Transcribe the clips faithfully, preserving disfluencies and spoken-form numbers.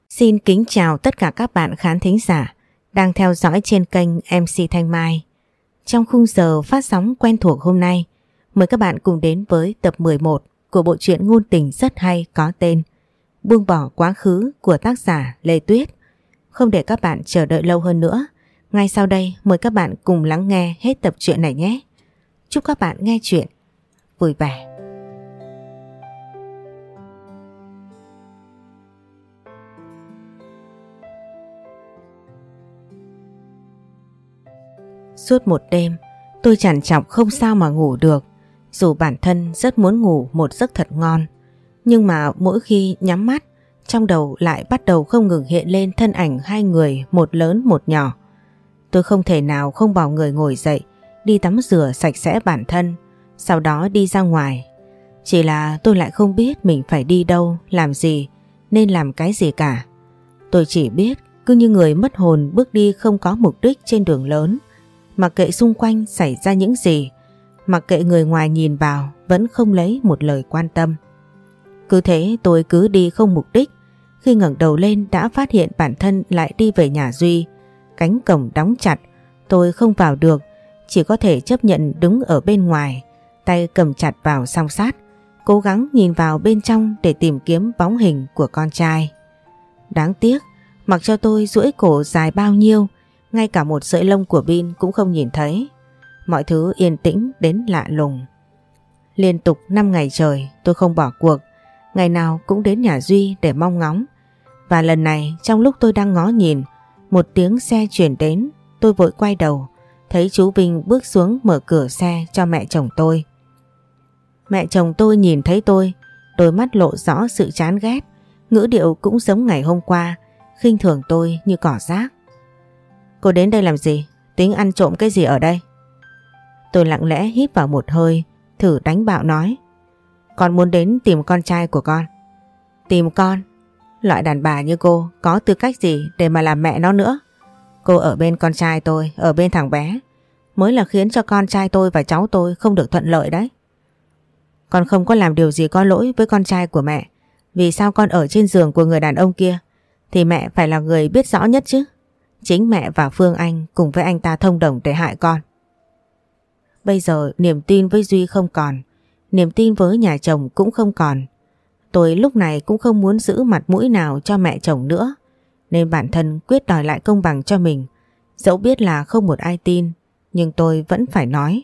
Xin kính chào tất cả các bạn khán thính giả đang theo dõi trên kênh em xê Thanh Mai. Trong khung giờ phát sóng quen thuộc hôm nay, mời các bạn cùng đến với tập mười một của bộ truyện ngôn tình rất hay có tên Buông bỏ quá khứ của tác giả Lê Tuyết. Không để các bạn chờ đợi lâu hơn nữa, ngay sau đây mời các bạn cùng lắng nghe hết tập truyện này nhé. Chúc các bạn nghe truyện vui vẻ. Suốt một đêm, tôi trằn trọc không sao mà ngủ được, dù bản thân rất muốn ngủ một giấc thật ngon. Nhưng mà mỗi khi nhắm mắt, trong đầu lại bắt đầu không ngừng hiện lên thân ảnh hai người, một lớn một nhỏ. Tôi không thể nào không bỏ người ngồi dậy, đi tắm rửa sạch sẽ bản thân, sau đó đi ra ngoài. Chỉ là tôi lại không biết mình phải đi đâu, làm gì, nên làm cái gì cả. Tôi chỉ biết cứ như người mất hồn bước đi không có mục đích trên đường lớn. Mặc kệ xung quanh xảy ra những gì, mặc kệ người ngoài nhìn vào vẫn không lấy một lời quan tâm. Cứ thế tôi cứ đi không mục đích. Khi ngẩng đầu lên đã phát hiện bản thân lại đi về nhà Duy. Cánh cổng đóng chặt, tôi không vào được, chỉ có thể chấp nhận đứng ở bên ngoài, tay cầm chặt vào song sắt, cố gắng nhìn vào bên trong để tìm kiếm bóng hình của con trai. Đáng tiếc, mặc cho tôi duỗi cổ dài bao nhiêu, ngay cả một sợi lông của Bin cũng không nhìn thấy. Mọi thứ yên tĩnh đến lạ lùng. Liên tục năm ngày trời tôi không bỏ cuộc, ngày nào cũng đến nhà Duy để mong ngóng. Và lần này trong lúc tôi đang ngó nhìn, một tiếng xe chuyển đến. Tôi vội quay đầu, thấy chú Vinh bước xuống mở cửa xe cho mẹ chồng tôi. Mẹ chồng tôi nhìn thấy tôi, đôi mắt lộ rõ sự chán ghét, ngữ điệu cũng giống ngày hôm qua, khinh thường tôi như cỏ rác. Cô đến đây làm gì? Tính ăn trộm cái gì ở đây? Tôi lặng lẽ hít vào một hơi, thử đánh bạo nói. Con muốn đến tìm con trai của con. Tìm con? Loại đàn bà như cô có tư cách gì để mà làm mẹ nó nữa? Cô ở bên con trai tôi, ở bên thằng bé, mới là khiến cho con trai tôi và cháu tôi không được thuận lợi đấy. Con không có làm điều gì có lỗi với con trai của mẹ. Vì sao con ở trên giường của người đàn ông kia thì mẹ phải là người biết rõ nhất chứ? Chính mẹ và Phương Anh cùng với anh ta thông đồng để hại con. Bây giờ niềm tin với Duy không còn, niềm tin với nhà chồng cũng không còn. Tôi lúc này cũng không muốn giữ mặt mũi nào cho mẹ chồng nữa, nên bản thân quyết đòi lại công bằng cho mình. Dẫu biết là không một ai tin, nhưng tôi vẫn phải nói.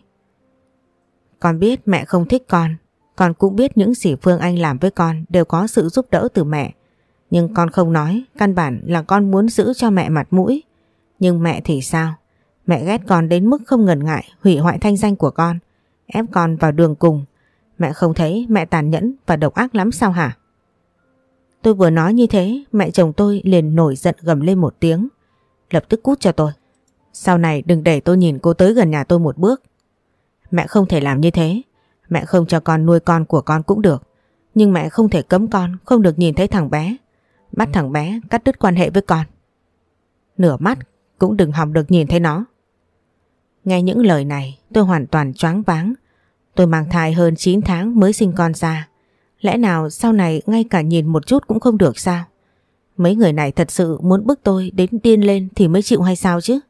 Con biết mẹ không thích con, con cũng biết những gì Phương Anh làm với con đều có sự giúp đỡ từ mẹ. Nhưng con không nói, căn bản là con muốn giữ cho mẹ mặt mũi. Nhưng mẹ thì sao? Mẹ ghét con đến mức không ngần ngại hủy hoại thanh danh của con, ép con vào đường cùng. Mẹ không thấy mẹ tàn nhẫn và độc ác lắm sao hả? Tôi vừa nói như thế, mẹ chồng tôi liền nổi giận gầm lên một tiếng. Lập tức cút cho tôi. Sau này đừng để tôi nhìn cô tới gần nhà tôi một bước. Mẹ không thể làm như thế. Mẹ không cho con nuôi con của con cũng được. Nhưng mẹ không thể cấm con không được nhìn thấy thằng bé. Bắt thằng bé cắt đứt quan hệ với con. Nửa mắt cũng đừng hòng được nhìn thấy nó. Nghe những lời này tôi hoàn toàn choáng váng. Tôi mang thai hơn chín tháng mới sinh con ra. Lẽ nào sau này ngay cả nhìn một chút cũng không được sao? Mấy người này thật sự muốn bức tôi đến điên lên thì mới chịu hay sao chứ?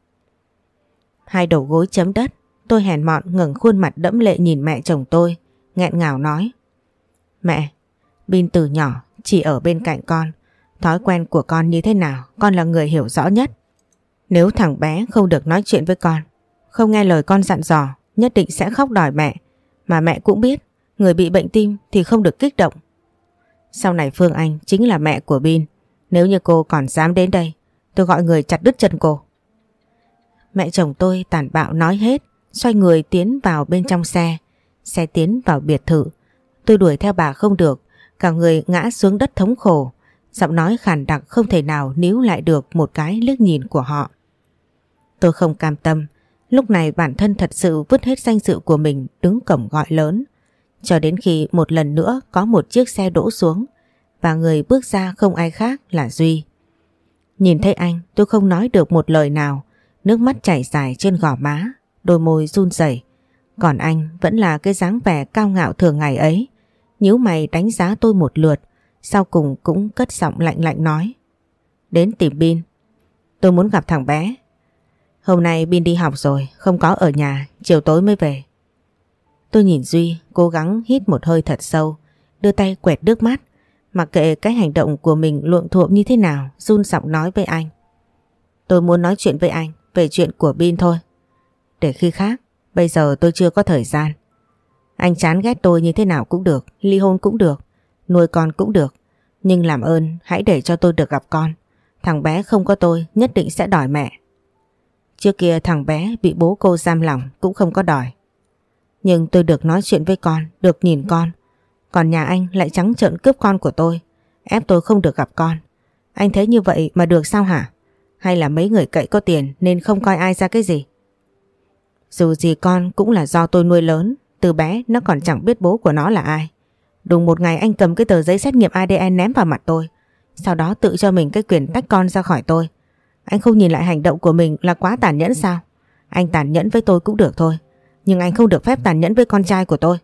Hai đầu gối chấm đất, tôi hèn mọn ngẩng khuôn mặt đẫm lệ nhìn mẹ chồng tôi, nghẹn ngào nói. Mẹ, Bin từ nhỏ chỉ ở bên cạnh con. Thói quen của con như thế nào con là người hiểu rõ nhất. Nếu thằng bé không được nói chuyện với con, không nghe lời con dặn dò, nhất định sẽ khóc đòi mẹ. Mà mẹ cũng biết người bị bệnh tim thì không được kích động. Sau này Phương Anh chính là mẹ của Bin. Nếu như cô còn dám đến đây, tôi gọi người chặt đứt chân cô. Mẹ chồng tôi tàn bạo nói hết, xoay người tiến vào bên trong xe. Xe tiến vào biệt thự. Tôi đuổi theo bà không được, cả người ngã xuống đất thống khổ. Giọng nói khàn đặc không thể nào níu lại được một cái liếc nhìn của họ. Tôi không cam tâm. Lúc này bản thân thật sự vứt hết danh dự của mình đứng cổng gọi lớn. Cho đến khi một lần nữa có một chiếc xe đỗ xuống và người bước ra không ai khác là Duy. Nhìn thấy anh tôi không nói được một lời nào, nước mắt chảy dài trên gò má, đôi môi run rẩy. Còn anh vẫn là cái dáng vẻ cao ngạo thường ngày ấy, nhíu mày đánh giá tôi một lượt, sau cùng cũng cất giọng lạnh lạnh nói. Đến tìm Bin. Tôi muốn gặp thằng bé. Hôm nay Bin đi học rồi, không có ở nhà, chiều tối mới về. Tôi nhìn Duy, cố gắng hít một hơi thật sâu, đưa tay quẹt nước mắt, mặc kệ cái hành động của mình luộm thuộm như thế nào, run giọng nói với anh. Tôi muốn nói chuyện với anh về chuyện của Bin thôi. Để khi khác, bây giờ tôi chưa có thời gian. Anh chán ghét tôi như thế nào cũng được, ly hôn cũng được, nuôi con cũng được. Nhưng làm ơn hãy để cho tôi được gặp con. Thằng bé không có tôi nhất định sẽ đòi mẹ. Trước kia thằng bé bị bố cô giam lỏng cũng không có đòi. Nhưng tôi được nói chuyện với con, được nhìn con. Còn nhà anh lại trắng trợn cướp con của tôi, ép tôi không được gặp con. Anh thấy như vậy mà được sao hả? Hay là mấy người cậy có tiền nên không coi ai ra cái gì? Dù gì con cũng là do tôi nuôi lớn. Từ bé nó còn chẳng biết bố của nó là ai. Đùng một ngày anh cầm cái tờ giấy xét nghiệm a đê en ném vào mặt tôi. Sau đó tự cho mình cái quyền tách con ra khỏi tôi. Anh không nhìn lại hành động của mình là quá tàn nhẫn sao? Anh tàn nhẫn với tôi cũng được thôi, nhưng anh không được phép tàn nhẫn với con trai của tôi.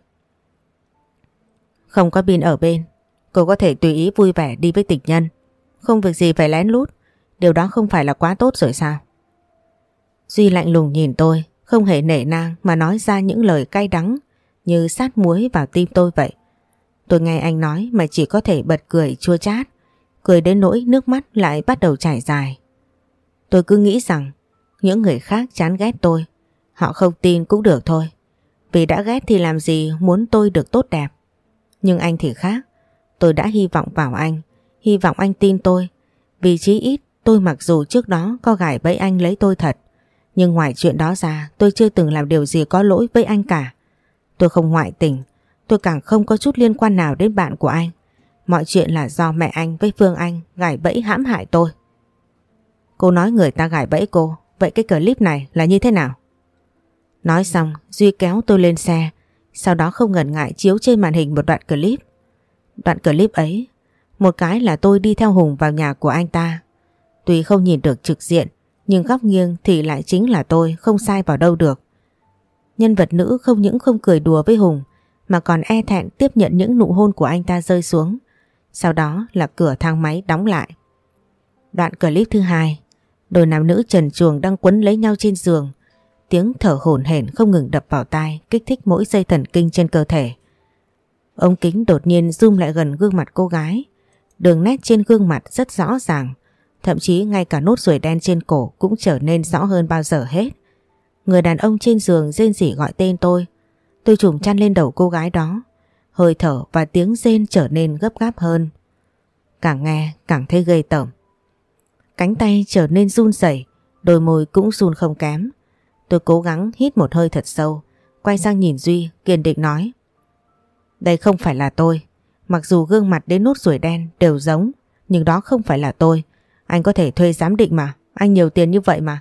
Không có Bin ở bên, cô có thể tùy ý vui vẻ đi với tình nhân. Không việc gì phải lén lút. Điều đó không phải là quá tốt rồi sao? Duy lạnh lùng nhìn tôi, không hề nể nang mà nói ra những lời cay đắng như sát muối vào tim tôi vậy. Tôi nghe anh nói mà chỉ có thể bật cười chua chát, cười đến nỗi nước mắt lại bắt đầu chảy dài. Tôi cứ nghĩ rằng những người khác chán ghét tôi, họ không tin cũng được thôi. Vì đã ghét thì làm gì muốn tôi được tốt đẹp. Nhưng anh thì khác. Tôi đã hy vọng vào anh, hy vọng anh tin tôi. Vì chí ít tôi mặc dù trước đó có gài bẫy anh lấy tôi thật, nhưng ngoài chuyện đó ra tôi chưa từng làm điều gì có lỗi với anh cả. Tôi không ngoại tình, tôi càng không có chút liên quan nào đến bạn của anh. Mọi chuyện là do mẹ anh với Phương Anh gài bẫy hãm hại tôi. Cô nói người ta gài bẫy cô, vậy cái clip này là như thế nào? Nói xong Duy kéo tôi lên xe, sau đó không ngần ngại chiếu trên màn hình một đoạn clip. Đoạn clip ấy, một cái là tôi đi theo Hùng vào nhà của anh ta. Tuy không nhìn được trực diện, nhưng góc nghiêng thì lại chính là tôi, không sai vào đâu được. Nhân vật nữ không những không cười đùa với Hùng, mà còn e thẹn tiếp nhận những nụ hôn của anh ta rơi xuống. Sau đó là cửa thang máy đóng lại. Đoạn clip thứ hai, đôi nam nữ trần truồng đang quấn lấy nhau trên giường. Tiếng thở hổn hển không ngừng đập vào tai, kích thích mỗi dây thần kinh trên cơ thể. Ống kính đột nhiên zoom lại gần gương mặt cô gái. Đường nét trên gương mặt rất rõ ràng, thậm chí ngay cả nốt ruồi đen trên cổ cũng trở nên rõ hơn bao giờ hết. Người đàn ông trên giường rên rỉ gọi tên tôi. Tôi trùm chăn lên đầu cô gái đó. Hơi thở và tiếng rên trở nên gấp gáp hơn. Càng nghe càng thấy ghê tởm. Cánh tay trở nên run rẩy, đôi môi cũng run không kém. Tôi cố gắng hít một hơi thật sâu, quay sang nhìn Duy, kiên định nói. Đây không phải là tôi. Mặc dù gương mặt đến nốt ruồi đen đều giống, nhưng đó không phải là tôi. Anh có thể thuê giám định mà, anh nhiều tiền như vậy mà.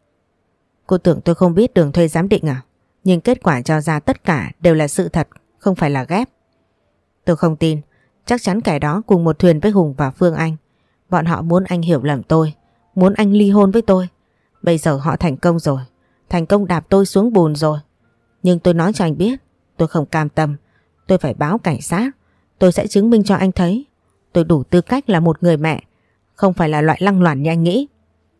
Cô tưởng tôi không biết đường thuê giám định à? Nhưng kết quả cho ra tất cả đều là sự thật, không phải là ghép. Tôi không tin, chắc chắn kẻ đó cùng một thuyền với Hùng và Phương Anh. Bọn họ muốn anh hiểu lầm tôi, muốn anh ly hôn với tôi. Bây giờ họ thành công rồi, thành công đạp tôi xuống bùn rồi. Nhưng tôi nói cho anh biết, tôi không cam tâm. Tôi phải báo cảnh sát. Tôi sẽ chứng minh cho anh thấy tôi đủ tư cách là một người mẹ, không phải là loại lăng loàn như anh nghĩ.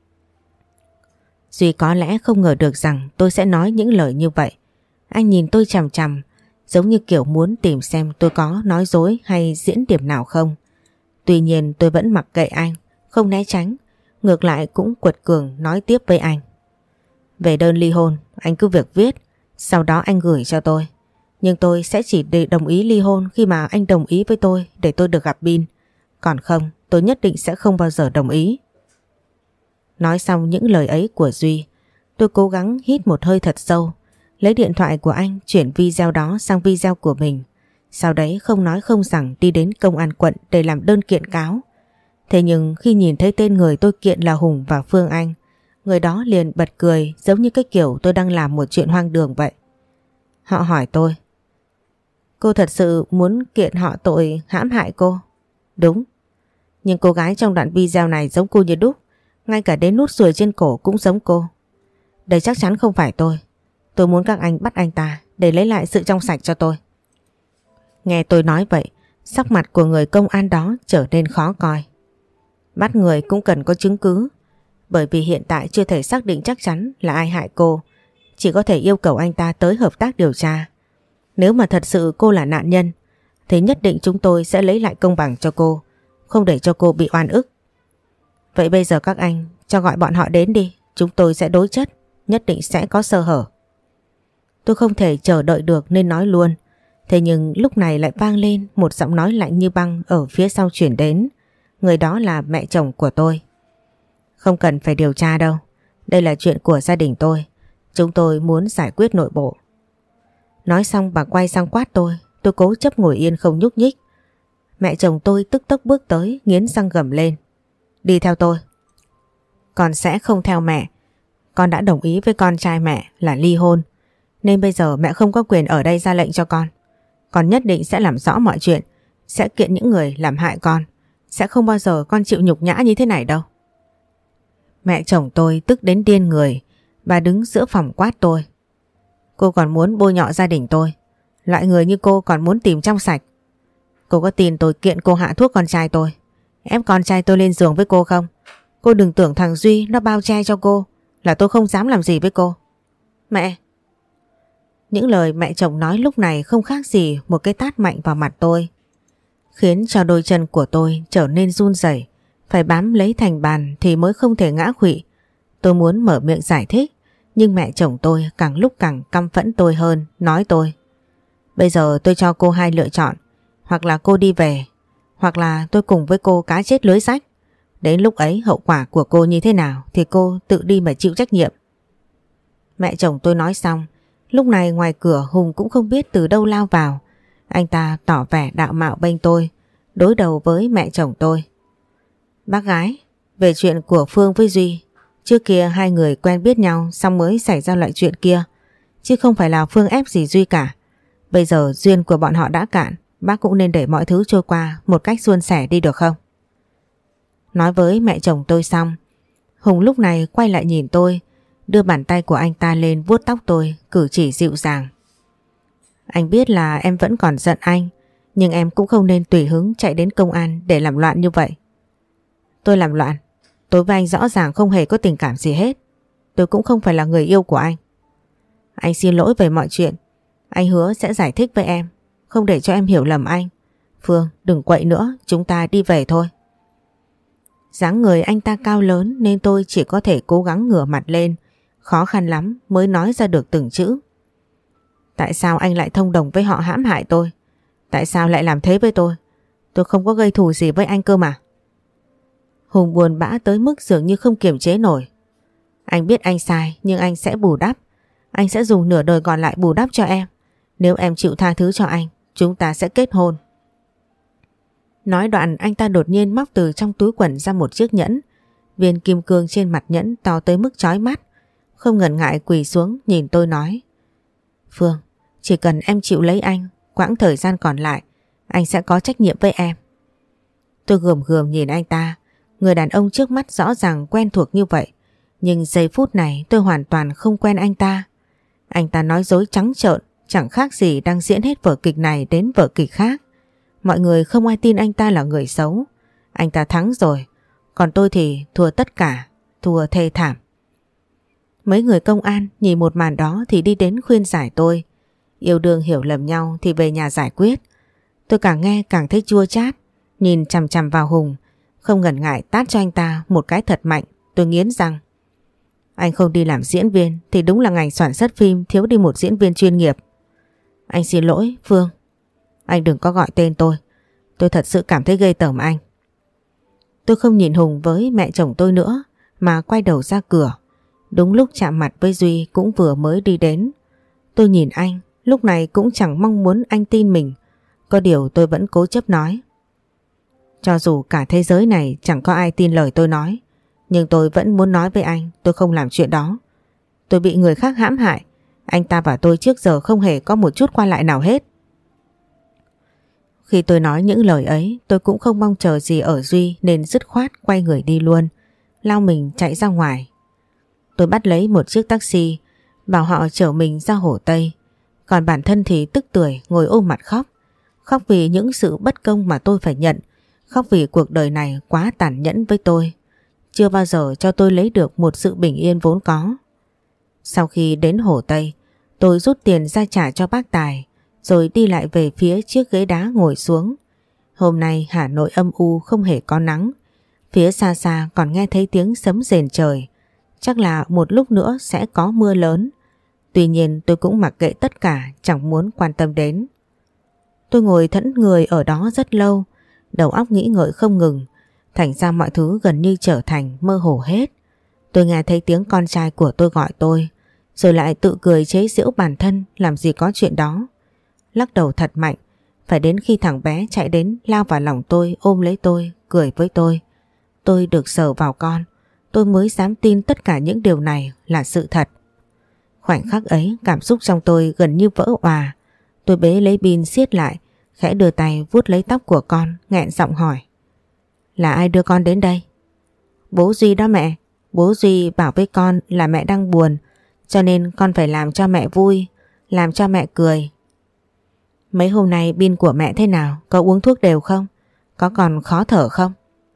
Duy có lẽ không ngờ được rằng tôi sẽ nói những lời như vậy. Anh nhìn tôi chằm chằm, giống như kiểu muốn tìm xem tôi có nói dối hay diễn điểm nào không. Tuy nhiên tôi vẫn mặc kệ anh, không né tránh, ngược lại cũng quật cường nói tiếp với anh. Về đơn ly hôn, anh cứ việc viết, sau đó anh gửi cho tôi. Nhưng tôi sẽ chỉ để đồng ý ly hôn khi mà anh đồng ý với tôi để tôi được gặp Bin. Còn không, tôi nhất định sẽ không bao giờ đồng ý. Nói xong những lời ấy của Duy, tôi cố gắng hít một hơi thật sâu, lấy điện thoại của anh chuyển video đó sang video của mình. Sau đấy không nói không rằng đi đến công an quận để làm đơn kiện cáo. Thế nhưng khi nhìn thấy tên người tôi kiện là Hùng và Phương Anh, người đó liền bật cười giống như cái kiểu tôi đang làm một chuyện hoang đường vậy. Họ hỏi tôi, cô thật sự muốn kiện họ tội hãm hại cô? Đúng. Nhưng cô gái trong đoạn video này giống cô như đúc, ngay cả đến nút ruồi trên cổ cũng giống cô. Đây chắc chắn không phải tôi. Tôi muốn các anh bắt anh ta để lấy lại sự trong sạch cho tôi. Nghe tôi nói vậy, sắc mặt của người công an đó trở nên khó coi. Bắt người cũng cần có chứng cứ, bởi vì hiện tại chưa thể xác định chắc chắn là ai hại cô. Chỉ có thể yêu cầu anh ta tới hợp tác điều tra. Nếu mà thật sự cô là nạn nhân thì nhất định chúng tôi sẽ lấy lại công bằng cho cô, không để cho cô bị oan ức. Vậy bây giờ các anh cho gọi bọn họ đến đi, chúng tôi sẽ đối chất, nhất định sẽ có sơ hở. Tôi không thể chờ đợi được nên nói luôn. Thế nhưng lúc này lại vang lên một giọng nói lạnh như băng ở phía sau chuyển đến. Người đó là mẹ chồng của tôi. Không cần phải điều tra đâu. Đây là chuyện của gia đình tôi. Chúng tôi muốn giải quyết nội bộ. Nói xong bà quay sang quát tôi. Tôi cố chấp ngồi yên không nhúc nhích. Mẹ chồng tôi tức tốc bước tới, nghiến răng gầm lên. Đi theo tôi. Con sẽ không theo mẹ. Con đã đồng ý với con trai mẹ là ly hôn. Nên bây giờ mẹ không có quyền ở đây ra lệnh cho con. Con nhất định sẽ làm rõ mọi chuyện. Sẽ kiện những người làm hại con. Sẽ không bao giờ con chịu nhục nhã như thế này đâu. Mẹ chồng tôi tức đến điên người. Bà đứng giữa phòng quát tôi. Cô còn muốn bôi nhọ gia đình tôi. Loại người như cô còn muốn tìm trong sạch. Cô có tin tôi kiện cô hạ thuốc con trai tôi, ép con trai tôi lên giường với cô không? Cô đừng tưởng thằng Duy nó bao che cho cô là tôi không dám làm gì với cô. Mẹ! Những lời mẹ chồng nói lúc này không khác gì một cái tát mạnh vào mặt tôi, khiến cho đôi chân của tôi trở nên run rẩy, phải bám lấy thành bàn thì mới không thể ngã khuỵu. Tôi muốn mở miệng giải thích, nhưng mẹ chồng tôi càng lúc càng căm phẫn tôi hơn, nói tôi. Bây giờ tôi cho cô hai lựa chọn, hoặc là cô đi về, hoặc là tôi cùng với cô cá chết lưới rách. Đến lúc ấy hậu quả của cô như thế nào thì cô tự đi mà chịu trách nhiệm. Mẹ chồng tôi nói xong, lúc này ngoài cửa Hùng cũng không biết từ đâu lao vào. Anh ta tỏ vẻ đạo mạo bênh tôi, đối đầu với mẹ chồng tôi. Bác gái, về chuyện của Phương với Duy, trước kia hai người quen biết nhau xong mới xảy ra loại chuyện kia, chứ không phải là Phương ép gì Duy cả. Bây giờ duyên của bọn họ đã cạn, bác cũng nên để mọi thứ trôi qua một cách suôn sẻ đi được không? Nói với mẹ chồng tôi xong, Hùng lúc này quay lại nhìn tôi, đưa bàn tay của anh ta lên vuốt tóc tôi, cử chỉ dịu dàng. Anh biết là em vẫn còn giận anh, nhưng em cũng không nên tùy hứng chạy đến công an để làm loạn như vậy. Tôi làm loạn? Tôi với anh rõ ràng không hề có tình cảm gì hết. Tôi cũng không phải là người yêu của anh. Anh xin lỗi về mọi chuyện. Anh hứa sẽ giải thích với em, không để cho em hiểu lầm anh. Phương, đừng quậy nữa, chúng ta đi về thôi. Dáng người anh ta cao lớn nên tôi chỉ có thể cố gắng ngửa mặt lên, khó khăn lắm mới nói ra được từng chữ. Tại sao anh lại thông đồng với họ hãm hại tôi? Tại sao lại làm thế với tôi? Tôi không có gây thù gì với anh cơ mà. Hùng buồn bã tới mức dường như không kiềm chế nổi. Anh biết anh sai nhưng anh sẽ bù đắp. Anh sẽ dùng nửa đời còn lại bù đắp cho em. Nếu em chịu tha thứ cho anh, chúng ta sẽ kết hôn. Nói đoạn anh ta đột nhiên móc từ trong túi quần ra một chiếc nhẫn. Viên kim cương trên mặt nhẫn to tới mức chói mắt. Không ngần ngại quỳ xuống nhìn tôi nói. Phương, chỉ cần em chịu lấy anh, quãng thời gian còn lại, anh sẽ có trách nhiệm với em. Tôi gườm gườm nhìn anh ta. Người đàn ông trước mắt rõ ràng quen thuộc như vậy. Nhưng giây phút này tôi hoàn toàn không quen anh ta. Anh ta nói dối trắng trợn, chẳng khác gì đang diễn hết vở kịch này đến vở kịch khác. Mọi người không ai tin anh ta là người xấu. Anh ta thắng rồi, còn tôi thì thua tất cả, thua thê thảm. Mấy người công an nhìn một màn đó thì đi đến khuyên giải tôi. Yêu đương hiểu lầm nhau thì về nhà giải quyết. Tôi càng nghe càng thấy chua chát, nhìn chằm chằm vào Hùng, không ngần ngại tát cho anh ta một cái thật mạnh. Tôi nghiến răng. Anh không đi làm diễn viên thì đúng là ngành sản xuất phim thiếu đi một diễn viên chuyên nghiệp. Anh xin lỗi Phương. Anh đừng có gọi tên tôi. Tôi thật sự cảm thấy ghê tởm anh. Tôi không nhìn Hùng với mẹ chồng tôi nữa mà quay đầu ra cửa. Đúng lúc chạm mặt với Duy cũng vừa mới đi đến. Tôi nhìn anh, lúc này cũng chẳng mong muốn anh tin mình. Có điều tôi vẫn cố chấp nói. Cho dù cả thế giới này chẳng có ai tin lời tôi nói, nhưng tôi vẫn muốn nói với anh tôi không làm chuyện đó. Tôi bị người khác hãm hại. Anh ta và tôi trước giờ không hề có một chút qua lại nào hết. Khi tôi nói những lời ấy, tôi cũng không mong chờ gì ở Duy nên dứt khoát quay người đi luôn, lao mình chạy ra ngoài. Tôi bắt lấy một chiếc taxi, bảo họ chở mình ra Hồ Tây. Còn bản thân thì tức tưởi ngồi ôm mặt khóc. Khóc vì những sự bất công mà tôi phải nhận khóc vì cuộc đời này quá tàn nhẫn với tôi, chưa bao giờ cho tôi lấy được một sự bình yên vốn có. Sau khi đến Hồ Tây, tôi rút tiền ra trả cho bác Tài, rồi đi lại về phía chiếc ghế đá ngồi xuống. Hôm nay Hà Nội âm u không hề có nắng, phía xa xa còn nghe thấy tiếng sấm rền trời, chắc là một lúc nữa sẽ có mưa lớn. Tuy nhiên tôi cũng mặc kệ tất cả, chẳng muốn quan tâm đến. Tôi ngồi thẫn người ở đó rất lâu, đầu óc nghĩ ngợi không ngừng, thành ra mọi thứ gần như trở thành mơ hồ hết. Tôi nghe thấy tiếng con trai của tôi gọi tôi, rồi lại tự cười chế giễu bản thân làm gì có chuyện đó. Lắc đầu thật mạnh, phải đến khi thằng bé chạy đến lao vào lòng tôi, ôm lấy tôi, cười với tôi. Tôi được sờ vào con, tôi mới dám tin tất cả những điều này là sự thật. Khoảnh khắc ấy cảm xúc trong tôi gần như vỡ òa. Tôi bế lấy Bin siết lại, khẽ đưa tay vuốt lấy tóc của con, nghẹn giọng hỏi: Là ai đưa con đến đây? Bố Duy đó mẹ. Bố Duy bảo với con là mẹ đang buồn, cho nên con phải làm cho mẹ vui, làm cho mẹ cười. Mấy hôm nay Bin của mẹ thế nào? Có uống thuốc đều không? Có còn khó thở không?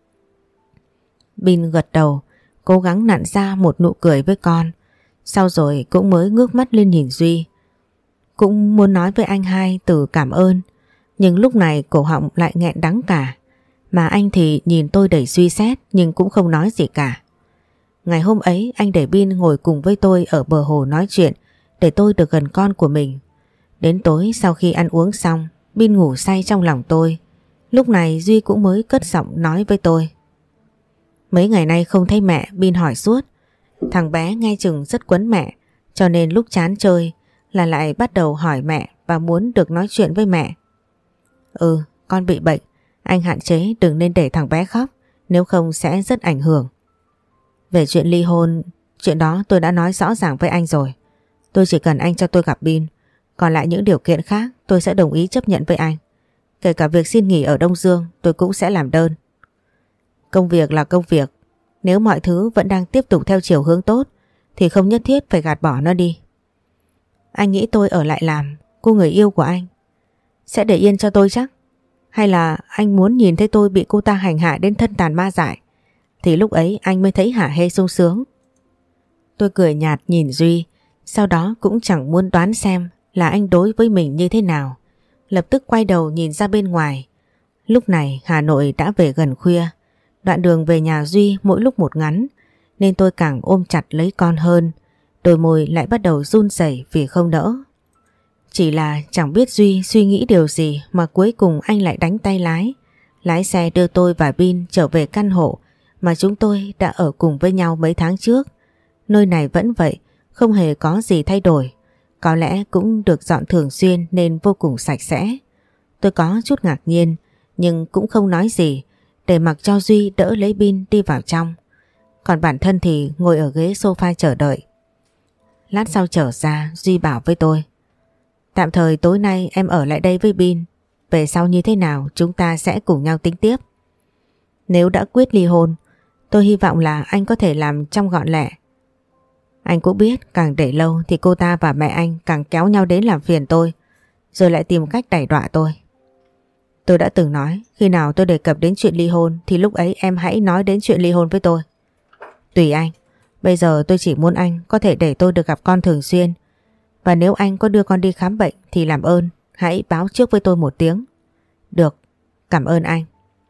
Bin gật đầu, cố gắng nặn ra một nụ cười với con. Sau rồi cũng mới ngước mắt lên nhìn Duy. Cũng muốn nói với anh hai từ cảm ơn, nhưng lúc này cổ họng lại nghẹn đắng cả. Mà anh thì nhìn tôi đầy suy xét nhưng cũng không nói gì cả. Ngày hôm ấy anh để Bin ngồi cùng với tôi ở bờ hồ nói chuyện để tôi được gần con của mình. Đến tối sau khi ăn uống xong, Bin ngủ say trong lòng tôi. Lúc này Duy cũng mới cất giọng nói với tôi: Mấy ngày nay không thấy mẹ. Bin hỏi suốt. Thằng bé nghe chừng rất quấn mẹ, cho nên lúc chán chơi là lại bắt đầu hỏi mẹ và muốn được nói chuyện với mẹ. Ừ, con bị bệnh, anh hạn chế đừng nên để thằng bé khóc, nếu không sẽ rất ảnh hưởng. Về chuyện ly hôn, chuyện đó tôi đã nói rõ ràng với anh rồi. Tôi chỉ cần anh cho tôi gặp Bin, còn lại những điều kiện khác tôi sẽ đồng ý chấp nhận với anh. Kể cả việc xin nghỉ ở Đông Dương tôi cũng sẽ làm đơn. Công việc là công việc, nếu mọi thứ vẫn đang tiếp tục theo chiều hướng tốt thì không nhất thiết phải gạt bỏ nó đi. Anh nghĩ tôi ở lại làm, cô người yêu của anh sẽ để yên cho tôi chắc? Hay là anh muốn nhìn thấy tôi bị cô ta hành hạ đến thân tàn ma dại, thì lúc ấy anh mới thấy hả hê sung sướng? Tôi cười nhạt nhìn Duy, sau đó cũng chẳng muốn đoán xem là anh đối với mình như thế nào. Lập tức quay đầu nhìn ra bên ngoài. Lúc này Hà Nội đã về gần khuya, đoạn đường về nhà Duy mỗi lúc một ngắn, nên tôi càng ôm chặt lấy con hơn. Đôi môi lại bắt đầu run rẩy vì không nỡ. Chỉ là chẳng biết Duy suy nghĩ điều gì mà cuối cùng anh lại đánh tay lái, lái xe đưa tôi và Bin trở về căn hộ mà chúng tôi đã ở cùng với nhau mấy tháng trước. Nơi này vẫn vậy, không hề có gì thay đổi. Có lẽ cũng được dọn thường xuyên nên vô cùng sạch sẽ. Tôi có chút ngạc nhiên nhưng cũng không nói gì, để mặc cho Duy đỡ lấy Bin đi vào trong. Còn bản thân thì ngồi ở ghế sofa chờ đợi. Lát sau trở ra, Duy bảo với tôi: Tạm thời tối nay em ở lại đây với Bin, về sau như thế nào chúng ta sẽ cùng nhau tính tiếp. Nếu đã quyết ly hôn, tôi hy vọng là anh có thể làm trong gọn lẹ. Anh cũng biết càng để lâu thì cô ta và mẹ anh càng kéo nhau đến làm phiền tôi, rồi lại tìm cách đày đọa tôi. Tôi đã từng nói khi nào tôi đề cập đến chuyện ly hôn thì lúc ấy em hãy nói đến chuyện ly hôn với tôi. Tùy anh, bây giờ tôi chỉ muốn anh có thể để tôi được gặp con thường xuyên. Và nếu anh có đưa con đi khám bệnh thì làm ơn hãy báo trước với tôi một tiếng. Được, cảm ơn anh.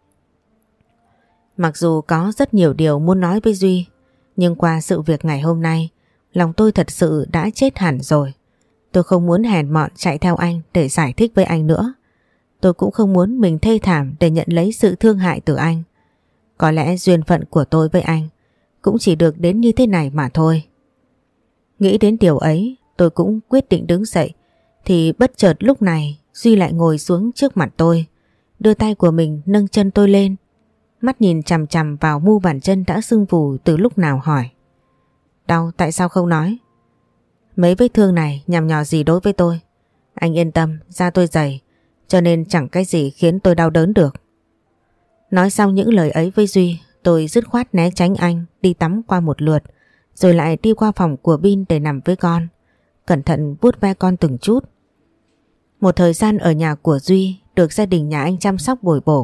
Mặc dù có rất nhiều điều muốn nói với Duy, nhưng qua sự việc ngày hôm nay, lòng tôi thật sự đã chết hẳn rồi. Tôi không muốn hèn mọn chạy theo anh để giải thích với anh nữa. Tôi cũng không muốn mình thê thảm để nhận lấy sự thương hại từ anh. Có lẽ duyên phận của tôi với anh cũng chỉ được đến như thế này mà thôi. Nghĩ đến điều ấy, tôi cũng quyết định đứng dậy, thì bất chợt lúc này Duy lại ngồi xuống trước mặt tôi, đưa tay của mình nâng chân tôi lên, mắt nhìn chằm chằm vào mu bàn chân đã sưng vù từ lúc nào, hỏi: Đau tại sao không nói? Mấy vết thương này nhằm nhò gì đối với tôi? Anh yên tâm, da tôi dày, cho nên chẳng cái gì khiến tôi đau đớn được. Nói xong những lời ấy với Duy, tôi dứt khoát né tránh anh, đi tắm qua một lượt, rồi lại đi qua phòng của Bin để nằm với con, cẩn thận vuốt ve con từng chút. Một thời gian ở nhà của Duy được gia đình nhà anh chăm sóc bồi bổ,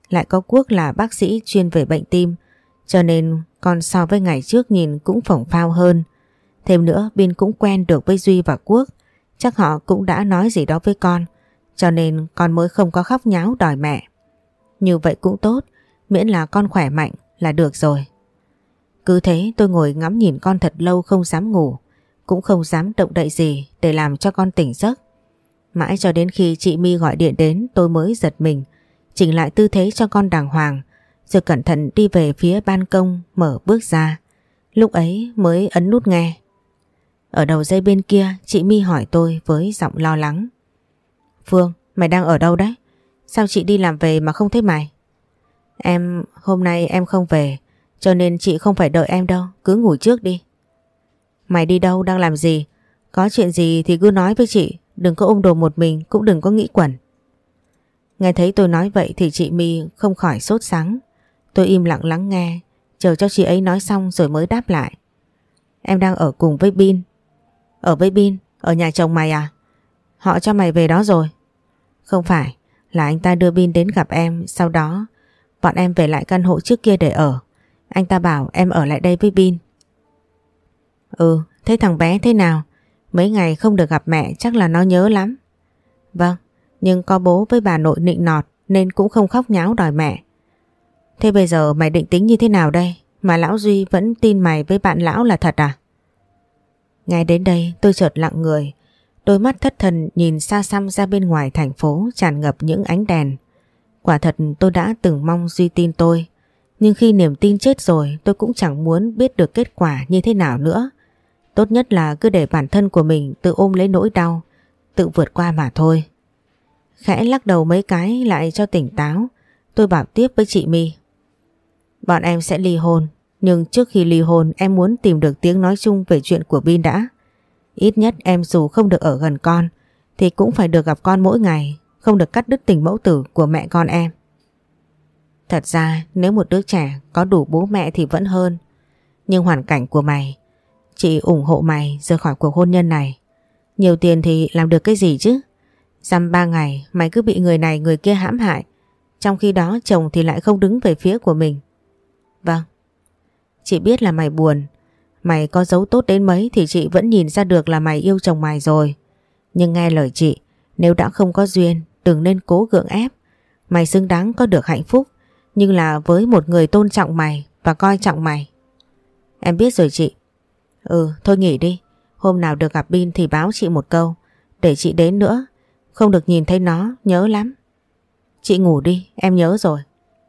lại có Quốc là bác sĩ chuyên về bệnh tim, cho nên con so với ngày trước nhìn cũng phồng phao hơn. Thêm nữa Bin cũng quen được với Duy và Quốc, chắc họ cũng đã nói gì đó với con, cho nên con mới không có khóc nháo đòi mẹ. Như vậy cũng tốt, miễn là con khỏe mạnh là được rồi. Cứ thế tôi ngồi ngắm nhìn con thật lâu không dám ngủ, cũng không dám động đậy gì để làm cho con tỉnh giấc. Mãi cho đến khi chị My gọi điện đến tôi mới giật mình, chỉnh lại tư thế cho con đàng hoàng, rồi cẩn thận đi về phía ban công mở bước ra. Lúc ấy mới ấn nút nghe. Ở đầu dây bên kia chị My hỏi tôi với giọng lo lắng. Phương, mày đang ở đâu đấy? Sao chị đi làm về mà không thấy mày? Em, hôm nay em không về, cho nên chị không phải đợi em đâu, cứ ngủ trước đi. Mày đi đâu, đang làm gì? Có chuyện gì thì cứ nói với chị, đừng có ôm đồ một mình, cũng đừng có nghĩ quẩn. Nghe thấy tôi nói vậy thì chị My không khỏi sốt sắng. Tôi im lặng lắng nghe, chờ cho chị ấy nói xong rồi mới đáp lại. Em đang ở cùng với Bin. Ở với Bin? Ở nhà chồng mày à? Họ cho mày về đó rồi? Không phải, là anh ta đưa Bin đến gặp em, sau đó bọn em về lại căn hộ trước kia để ở. Anh ta bảo em ở lại đây với Bin. Ừ, thế thằng bé thế nào? Mấy ngày không được gặp mẹ chắc là nó nhớ lắm. Vâng, nhưng có bố với bà nội nịnh nọt nên cũng không khóc nháo đòi mẹ. Thế bây giờ mày định tính như thế nào đây? Mà lão Duy vẫn tin mày với bạn lão là thật à? Ngay đến đây tôi chợt lặng người, đôi mắt thất thần nhìn xa xăm ra bên ngoài thành phố tràn ngập những ánh đèn. Quả thật tôi đã từng mong Duy tin tôi, nhưng khi niềm tin chết rồi tôi cũng chẳng muốn biết được kết quả như thế nào nữa. Tốt nhất là cứ để bản thân của mình tự ôm lấy nỗi đau, tự vượt qua mà thôi. Khẽ lắc đầu mấy cái lại cho tỉnh táo, tôi bảo tiếp với chị My. Bọn em sẽ ly hôn, nhưng trước khi ly hôn em muốn tìm được tiếng nói chung về chuyện của Bin đã. Ít nhất em dù không được ở gần con thì cũng phải được gặp con mỗi ngày, không được cắt đứt tình mẫu tử của mẹ con em. Thật ra nếu một đứa trẻ có đủ bố mẹ thì vẫn hơn. Nhưng hoàn cảnh của mày, chị ủng hộ mày rời khỏi cuộc hôn nhân này. Nhiều tiền thì làm được cái gì chứ? Dăm ba ngày mày cứ bị người này người kia hãm hại, trong khi đó chồng thì lại không đứng về phía của mình. Vâng, chị biết là mày buồn. Mày có giấu tốt đến mấy thì chị vẫn nhìn ra được là mày yêu chồng mày rồi. Nhưng nghe lời chị, nếu đã không có duyên đừng nên cố gượng ép. Mày xứng đáng có được hạnh phúc, nhưng là với một người tôn trọng mày và coi trọng mày. Em biết rồi chị. Ừ, thôi nghỉ đi. Hôm nào được gặp Bin thì báo chị một câu, để chị đến nữa. Không được nhìn thấy nó, nhớ lắm. Chị ngủ đi, em nhớ rồi.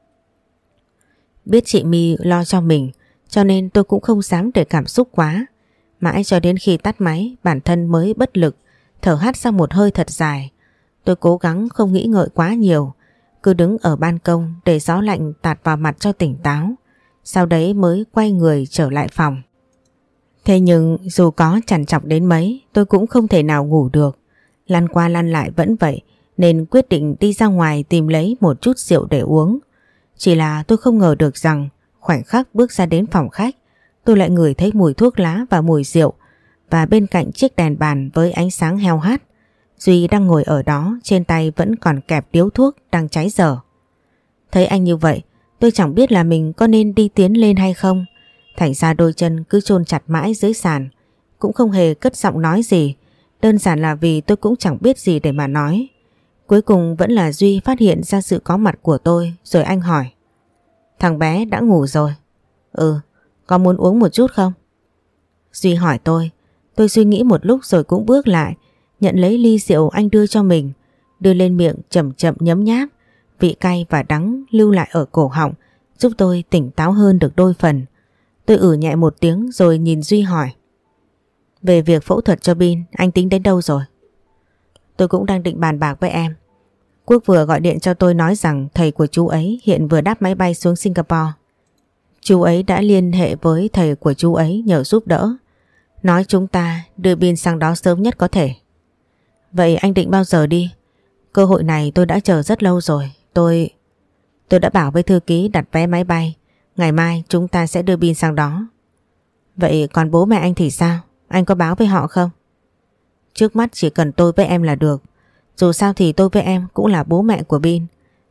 Biết chị My lo cho mình, cho nên tôi cũng không dám để cảm xúc quá. Mãi cho đến khi tắt máy, bản thân mới bất lực, thở hắt ra một hơi thật dài. Tôi cố gắng không nghĩ ngợi quá nhiều, cứ đứng ở ban công để gió lạnh tạt vào mặt cho tỉnh táo. Sau đấy mới quay người trở lại phòng. Thế nhưng dù có trằn trọc đến mấy, tôi cũng không thể nào ngủ được. Lăn qua lăn lại vẫn vậy, nên quyết định đi ra ngoài tìm lấy một chút rượu để uống. Chỉ là tôi không ngờ được rằng khoảnh khắc bước ra đến phòng khách, tôi lại ngửi thấy mùi thuốc lá và mùi rượu, và bên cạnh chiếc đèn bàn với ánh sáng heo hắt, Duy đang ngồi ở đó, trên tay vẫn còn kẹp điếu thuốc đang cháy dở. Thấy anh như vậy, tôi chẳng biết là mình có nên đi tiến lên hay không. Thành ra đôi chân cứ chôn chặt mãi dưới sàn, cũng không hề cất giọng nói gì. Đơn giản là vì tôi cũng chẳng biết gì để mà nói. Cuối cùng vẫn là Duy phát hiện ra sự có mặt của tôi, rồi anh hỏi. Thằng bé đã ngủ rồi. Ừ, có muốn uống một chút không? Duy hỏi tôi. Tôi suy nghĩ một lúc rồi cũng bước lại, nhận lấy ly rượu anh đưa cho mình, đưa lên miệng chậm chậm nhấm nháp. Vị cay và đắng lưu lại ở cổ họng, giúp tôi tỉnh táo hơn được đôi phần. Tôi ử nhẹ một tiếng rồi nhìn Duy hỏi. Về việc phẫu thuật cho Bin, anh tính đến đâu rồi? Tôi cũng đang định bàn bạc với em. Quốc vừa gọi điện cho tôi nói rằng thầy của chú ấy hiện vừa đáp máy bay xuống Singapore. Chú ấy đã liên hệ với thầy của chú ấy nhờ giúp đỡ, nói chúng ta đưa Bin sang đó sớm nhất có thể. Vậy anh định bao giờ đi? Cơ hội này tôi đã chờ rất lâu rồi. Tôi... Tôi đã bảo với thư ký đặt vé máy bay. Ngày mai chúng ta sẽ đưa Bin sang đó. Vậy còn bố mẹ anh thì sao? Anh có báo với họ không? Trước mắt chỉ cần tôi với em là được. Dù sao thì tôi với em cũng là bố mẹ của Bin.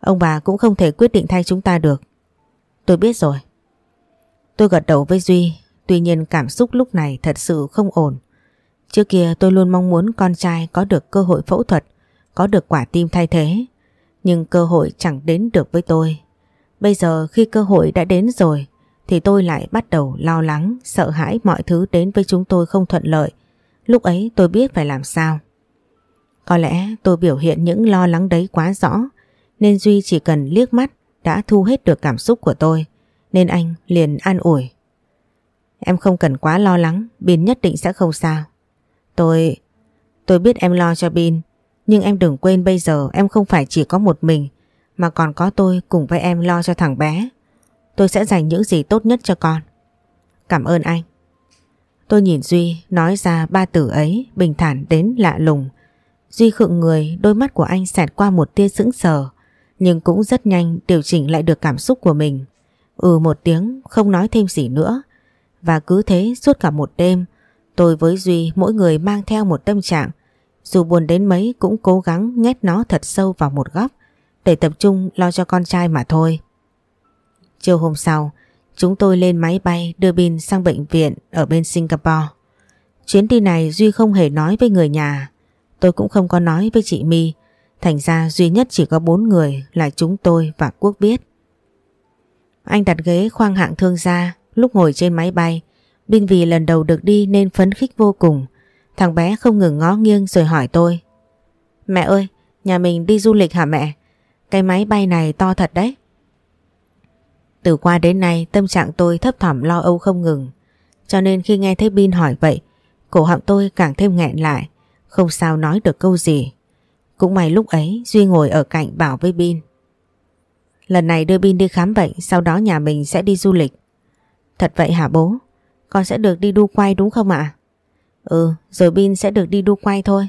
Ông bà cũng không thể quyết định thay chúng ta được. Tôi biết rồi. Tôi gật đầu với Duy, tuy nhiên cảm xúc lúc này thật sự không ổn. Trước kia tôi luôn mong muốn con trai có được cơ hội phẫu thuật, có được quả tim thay thế. Nhưng cơ hội chẳng đến được với tôi. Bây giờ khi cơ hội đã đến rồi thì tôi lại bắt đầu lo lắng, sợ hãi mọi thứ đến với chúng tôi không thuận lợi. Lúc ấy tôi biết phải làm sao. Có lẽ tôi biểu hiện những lo lắng đấy quá rõ, nên Duy chỉ cần liếc mắt đã thu hết được cảm xúc của tôi, nên anh liền an ủi. Em không cần quá lo lắng, Bin nhất định sẽ không sao. Tôi... tôi biết em lo cho Bin, nhưng em đừng quên bây giờ em không phải chỉ có một mình, mà còn có tôi cùng với em lo cho thằng bé. Tôi sẽ dành những gì tốt nhất cho con. Cảm ơn anh. Tôi nhìn Duy nói ra ba từ ấy bình thản đến lạ lùng. Duy khựng người, đôi mắt của anh xẹt qua một tia sững sờ, nhưng cũng rất nhanh điều chỉnh lại được cảm xúc của mình. Ừ một tiếng, không nói thêm gì nữa. Và cứ thế suốt cả một đêm, tôi với Duy mỗi người mang theo một tâm trạng. Dù buồn đến mấy cũng cố gắng nhét nó thật sâu vào một góc để tập trung lo cho con trai mà thôi. Chiều hôm sau, chúng tôi lên máy bay đưa Bin sang bệnh viện ở bên Singapore. Chuyến đi này Duy không hề nói với người nhà. Tôi cũng không có nói với chị My. Thành ra duy nhất chỉ có bốn người là chúng tôi và Quốc biết. Anh đặt ghế khoang hạng thương gia. Lúc ngồi trên máy bay, Bin vì lần đầu được đi nên phấn khích vô cùng. Thằng bé không ngừng ngó nghiêng rồi hỏi tôi. Mẹ ơi, nhà mình đi du lịch hả mẹ? Cái máy bay này to thật đấy. Từ qua đến nay tâm trạng tôi thấp thỏm lo âu không ngừng. Cho nên khi nghe thấy Bin hỏi vậy, cổ họng tôi càng thêm nghẹn lại, không sao nói được câu gì. Cũng may lúc ấy Duy ngồi ở cạnh bảo với Bin. Lần này đưa Bin đi khám bệnh, sau đó nhà mình sẽ đi du lịch. Thật vậy hả bố? Con sẽ được đi đu quay đúng không ạ? Ừ, rồi Bin sẽ được đi đu quay thôi.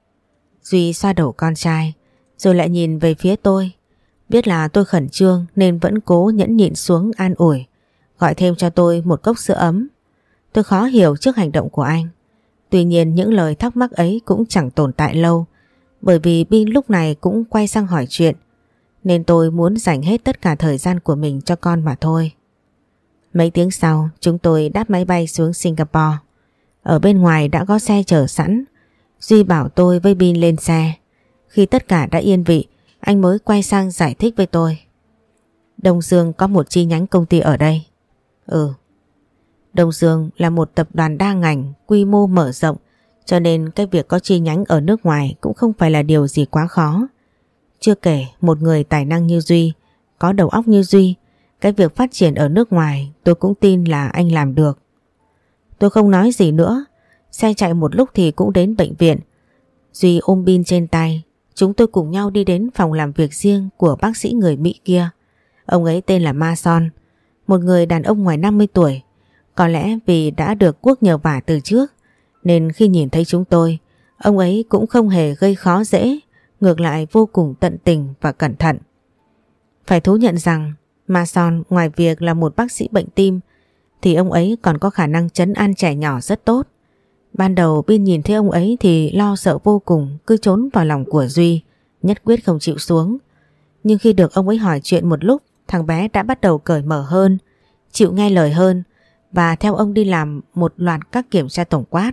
Duy xoa đầu con trai, rồi lại nhìn về phía tôi. Biết là tôi khẩn trương nên vẫn cố nhẫn nhịn xuống an ủi, gọi thêm cho tôi một cốc sữa ấm. Tôi khó hiểu trước hành động của anh. Tuy nhiên những lời thắc mắc ấy cũng chẳng tồn tại lâu, bởi vì Bin lúc này cũng quay sang hỏi chuyện, nên tôi muốn dành hết tất cả thời gian của mình cho con mà thôi. Mấy tiếng sau, chúng tôi đáp máy bay xuống Singapore. Ở bên ngoài đã có xe chờ sẵn. Duy bảo tôi với Bin lên xe. Khi tất cả đã yên vị, anh mới quay sang giải thích với tôi. Đông Dương có một chi nhánh công ty ở đây. Ừ. Đông Dương là một tập đoàn đa ngành, quy mô mở rộng, cho nên cái việc có chi nhánh ở nước ngoài cũng không phải là điều gì quá khó. Chưa kể một người tài năng như Duy, có đầu óc như Duy, cái việc phát triển ở nước ngoài tôi cũng tin là anh làm được. Tôi không nói gì nữa. Xe chạy một lúc thì cũng đến bệnh viện. Duy ôm Bin trên tay. Chúng tôi cùng nhau đi đến phòng làm việc riêng của bác sĩ người Mỹ kia. Ông ấy tên là Mason, một người đàn ông ngoài năm mươi tuổi. Có lẽ vì đã được Quốc nhờ vả từ trước, nên khi nhìn thấy chúng tôi, ông ấy cũng không hề gây khó dễ, ngược lại vô cùng tận tình và cẩn thận. Phải thú nhận rằng Mason ngoài việc là một bác sĩ bệnh tim thì ông ấy còn có khả năng trấn an trẻ nhỏ rất tốt. Ban đầu Bin nhìn thấy ông ấy thì lo sợ vô cùng, cứ trốn vào lòng của Duy, nhất quyết không chịu xuống. Nhưng khi được ông ấy hỏi chuyện một lúc, thằng bé đã bắt đầu cởi mở hơn, chịu nghe lời hơn và theo ông đi làm một loạt các kiểm tra tổng quát.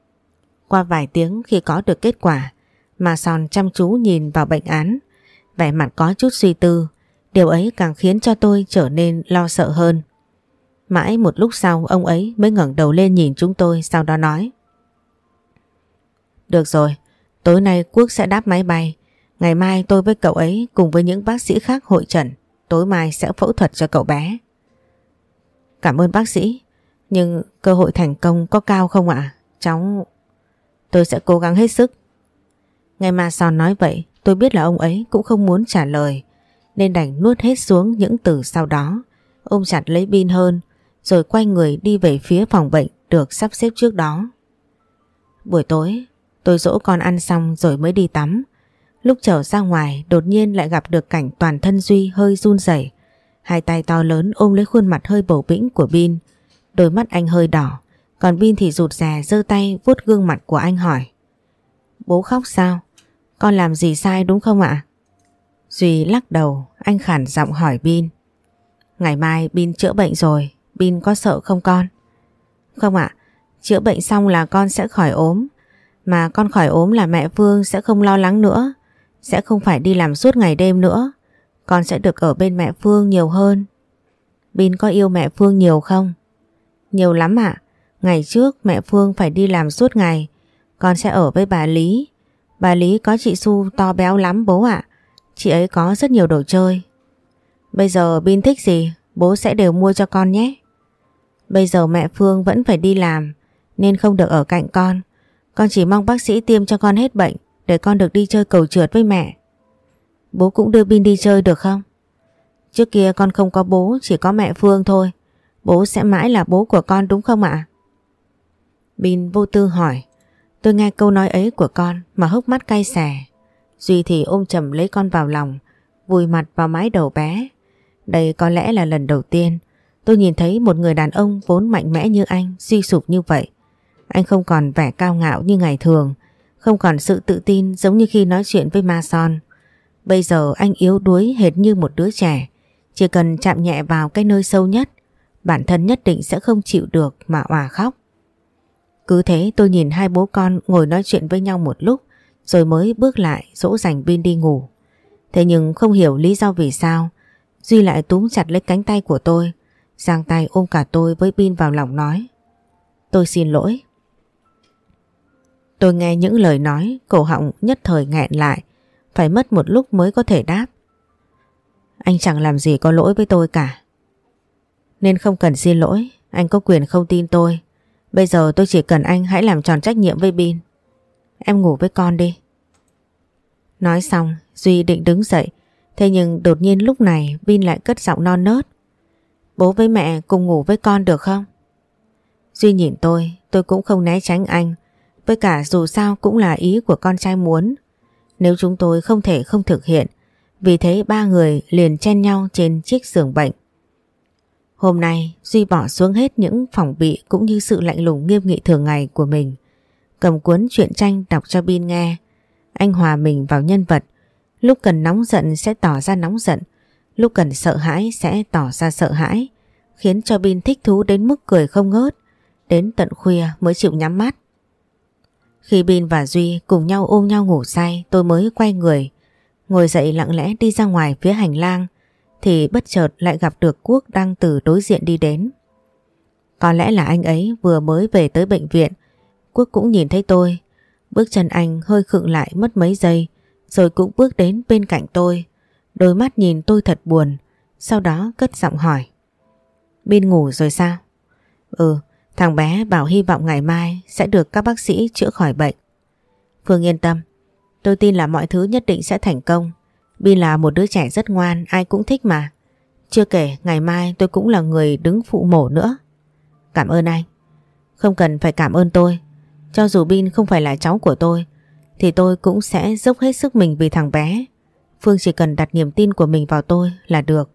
Qua vài tiếng khi có được kết quả, Mason chăm chú nhìn vào bệnh án, vẻ mặt có chút suy tư. Điều ấy càng khiến cho tôi trở nên lo sợ hơn. Mãi một lúc sau ông ấy mới ngẩng đầu lên nhìn chúng tôi, sau đó nói. Được rồi, tối nay Quốc sẽ đáp máy bay. Ngày mai tôi với cậu ấy cùng với những bác sĩ khác hội chẩn. Tối mai sẽ phẫu thuật cho cậu bé. Cảm ơn bác sĩ. Nhưng cơ hội thành công có cao không ạ? Cháu... Tôi sẽ cố gắng hết sức. Nghe Mason nói vậy, tôi biết là ông ấy cũng không muốn trả lời, nên đành nuốt hết xuống những từ sau đó, ôm chặt lấy Bin hơn, rồi quay người đi về phía phòng bệnh được sắp xếp trước đó. Buổi tối, tôi dỗ con ăn xong rồi mới đi tắm. Lúc trở ra ngoài, đột nhiên lại gặp được cảnh toàn thân Duy hơi run rẩy, hai tay to lớn ôm lấy khuôn mặt hơi bầu bĩnh của Bin. Đôi mắt anh hơi đỏ, còn Bin thì rụt rè giơ tay vuốt gương mặt của anh hỏi. Bố khóc sao? Con làm gì sai đúng không ạ? Duy lắc đầu, anh khản giọng hỏi Bin. Ngày mai Bin chữa bệnh rồi, Bin có sợ không con? Không ạ, chữa bệnh xong là con sẽ khỏi ốm. Mà con khỏi ốm là mẹ Phương sẽ không lo lắng nữa, sẽ không phải đi làm suốt ngày đêm nữa. Con sẽ được ở bên mẹ Phương nhiều hơn. Bin có yêu mẹ Phương nhiều không? Nhiều lắm ạ. Ngày trước mẹ Phương phải đi làm suốt ngày, con sẽ ở với bà Lý. Bà Lý có chị Su to béo lắm bố ạ. Chị ấy có rất nhiều đồ chơi. Bây giờ Bin thích gì, bố sẽ đều mua cho con nhé. Bây giờ mẹ Phương vẫn phải đi làm nên không được ở cạnh con. Con chỉ mong bác sĩ tiêm cho con hết bệnh để con được đi chơi cầu trượt với mẹ. Bố cũng đưa Bin đi chơi được không? Trước kia con không có bố, chỉ có mẹ Phương thôi. Bố sẽ mãi là bố của con đúng không ạ? Bin vô tư hỏi. Tôi nghe câu nói ấy của con mà hốc mắt cay xè. Duy thì ôm chầm lấy con vào lòng, vùi mặt vào mái đầu bé. Đây có lẽ là lần đầu tiên tôi nhìn thấy một người đàn ông vốn mạnh mẽ như anh suy sụp như vậy. Anh không còn vẻ cao ngạo như ngày thường, không còn sự tự tin giống như khi nói chuyện với Ma Son. Bây giờ anh yếu đuối hệt như một đứa trẻ. Chỉ cần chạm nhẹ vào cái nơi sâu nhất, bản thân nhất định sẽ không chịu được mà òa khóc. Cứ thế tôi nhìn hai bố con ngồi nói chuyện với nhau một lúc, rồi mới bước lại dỗ dành Bin đi ngủ. Thế nhưng không hiểu lý do vì sao Duy lại túm chặt lấy cánh tay của tôi, giang tay ôm cả tôi với Bin vào lòng nói. Tôi xin lỗi. Tôi nghe những lời nói, cổ họng nhất thời nghẹn lại, phải mất một lúc mới có thể đáp. Anh chẳng làm gì có lỗi với tôi cả. Nên không cần xin lỗi, anh có quyền không tin tôi. Bây giờ tôi chỉ cần anh hãy làm tròn trách nhiệm với Bin. Em ngủ với con đi. Nói xong Duy định đứng dậy, thế nhưng đột nhiên lúc này Bin lại cất giọng non nớt. Bố với mẹ cùng ngủ với con được không? Duy nhìn tôi, tôi cũng không né tránh anh. Với cả dù sao cũng là ý của con trai muốn. Nếu chúng tôi không thể không thực hiện, vì thế ba người liền chen nhau trên chiếc giường bệnh. Hôm nay Duy bỏ xuống hết những phòng bị cũng như sự lạnh lùng nghiêm nghị thường ngày của mình. Cầm cuốn truyện tranh đọc cho Bin nghe. Anh hòa mình vào nhân vật. Lúc cần nóng giận sẽ tỏ ra nóng giận, lúc cần sợ hãi sẽ tỏ ra sợ hãi, khiến cho Bin thích thú đến mức cười không ngớt. Đến tận khuya mới chịu nhắm mắt. Khi Bin và Duy cùng nhau ôm nhau ngủ say, tôi mới quay người, ngồi dậy lặng lẽ đi ra ngoài phía hành lang, thì bất chợt lại gặp được Quốc đang từ đối diện đi đến. Có lẽ là anh ấy vừa mới về tới bệnh viện. Quốc cũng nhìn thấy tôi. Bước chân anh hơi khựng lại mất mấy giây, rồi cũng bước đến bên cạnh tôi. Đôi mắt nhìn tôi thật buồn, sau đó cất giọng hỏi. Bin ngủ rồi sao? Ừ, thằng bé bảo hy vọng ngày mai sẽ được các bác sĩ chữa khỏi bệnh. Phương yên tâm, tôi tin là mọi thứ nhất định sẽ thành công. Bin là một đứa trẻ rất ngoan, ai cũng thích mà. Chưa kể ngày mai tôi cũng là người đứng phụ mổ nữa. Cảm ơn anh. Không cần phải cảm ơn tôi. Cho dù Bin không phải là cháu của tôi, thì tôi cũng sẽ dốc hết sức mình vì thằng bé. Phương chỉ cần đặt niềm tin của mình vào tôi là được.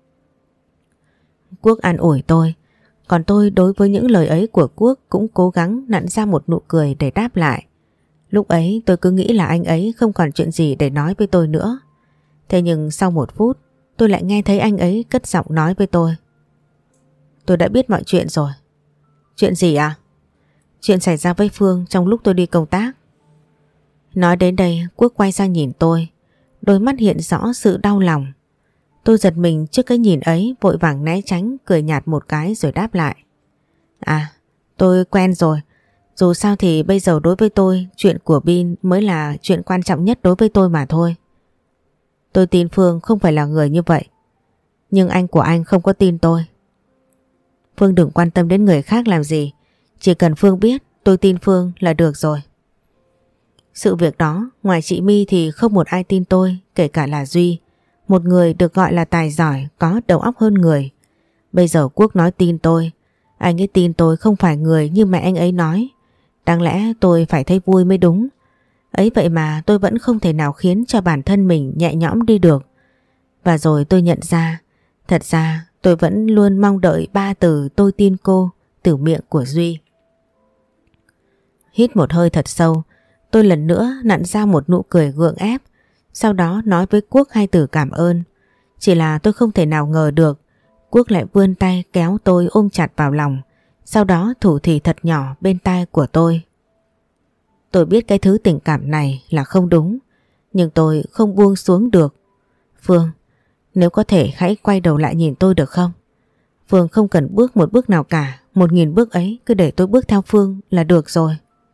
Quốc an ủi tôi, còn tôi đối với những lời ấy của Quốc cũng cố gắng nặn ra một nụ cười để đáp lại. Lúc ấy tôi cứ nghĩ là anh ấy không còn chuyện gì để nói với tôi nữa. Thế nhưng sau một phút tôi lại nghe thấy anh ấy cất giọng nói với tôi. Tôi đã biết mọi chuyện rồi. Chuyện gì à? Chuyện xảy ra với Phương trong lúc tôi đi công tác. Nói đến đây Quốc quay sang nhìn tôi, đôi mắt hiện rõ sự đau lòng. Tôi giật mình trước cái nhìn ấy, vội vàng né tránh, cười nhạt một cái rồi đáp lại. À, tôi quen rồi. Dù sao thì bây giờ đối với tôi, chuyện của Bin mới là chuyện quan trọng nhất đối với tôi mà thôi. Tôi tin Phương không phải là người như vậy. Nhưng anh của anh không có tin tôi. Phương đừng quan tâm đến người khác làm gì. Chỉ cần Phương biết tôi tin Phương là được rồi. Sự việc đó, ngoài chị My thì không một ai tin tôi, kể cả là Duy. Một người được gọi là tài giỏi, có đầu óc hơn người. Bây giờ Quốc nói tin tôi. Anh ấy tin tôi không phải người như mẹ anh ấy nói. Đáng lẽ tôi phải thấy vui mới đúng. Ấy vậy mà tôi vẫn không thể nào khiến cho bản thân mình nhẹ nhõm đi được. Và rồi tôi nhận ra, thật ra tôi vẫn luôn mong đợi ba từ tôi tin cô từ miệng của Duy. Hít một hơi thật sâu, tôi lần nữa nặn ra một nụ cười gượng ép, Sau đó nói với Quốc hai từ cảm ơn. Chỉ là tôi không thể nào ngờ được Quốc lại vươn tay kéo tôi ôm chặt vào lòng, sau đó thủ thỉ thật nhỏ bên tai của tôi. Tôi biết cái thứ tình cảm này là không đúng, nhưng tôi không buông xuống được. Phương, nếu có thể hãy quay đầu lại nhìn tôi được không? Phương không cần bước một bước nào cả, một nghìn bước ấy cứ để tôi bước theo Phương là được rồi.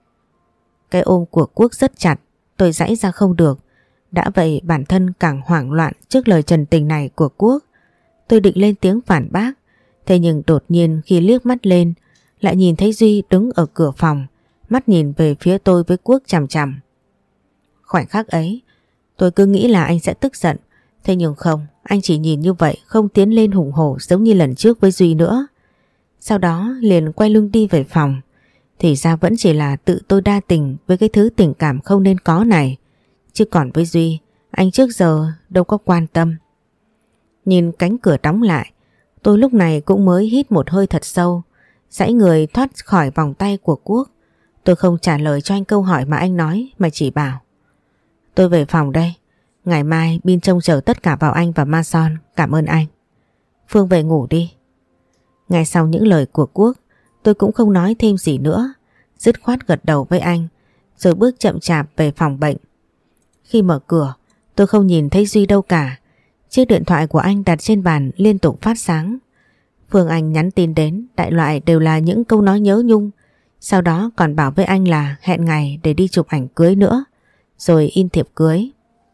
Cái ôm của Quốc rất chặt, tôi giãy ra không được. Đã vậy bản thân càng hoảng loạn trước lời trần tình này của Quốc. Tôi định lên tiếng phản bác, thế nhưng đột nhiên khi liếc mắt lên lại nhìn thấy Duy đứng ở cửa phòng, mắt nhìn về phía tôi với Quốc chằm chằm. Khoảnh khắc ấy tôi cứ nghĩ là anh sẽ tức giận, thế nhưng không, anh chỉ nhìn như vậy, không tiến lên hùng hổ giống như lần trước với Duy nữa. Sau đó liền quay lưng đi về phòng. Thì ra vẫn chỉ là tự tôi đa tình với cái thứ tình cảm không nên có này. Chứ còn với Duy, anh trước giờ đâu có quan tâm. Nhìn cánh cửa đóng lại, tôi lúc này cũng mới hít một hơi thật sâu, giãy người thoát khỏi vòng tay của Quốc. Tôi không trả lời cho anh câu hỏi mà anh nói, mà chỉ bảo: tôi về phòng đây, ngày mai Bin trông chờ tất cả vào anh và Ma Son, cảm ơn anh. Phương về ngủ đi. Ngay sau những lời của Quốc, tôi cũng không nói thêm gì nữa, dứt khoát gật đầu với anh, rồi bước chậm chạp về phòng bệnh. Khi mở cửa, tôi không nhìn thấy Duy đâu cả. Chiếc điện thoại của anh đặt trên bàn liên tục phát sáng. Phương Anh nhắn tin đến, đại loại đều là những câu nói nhớ nhung. Sau đó còn bảo với anh là hẹn ngày để đi chụp ảnh cưới nữa, rồi in thiệp cưới.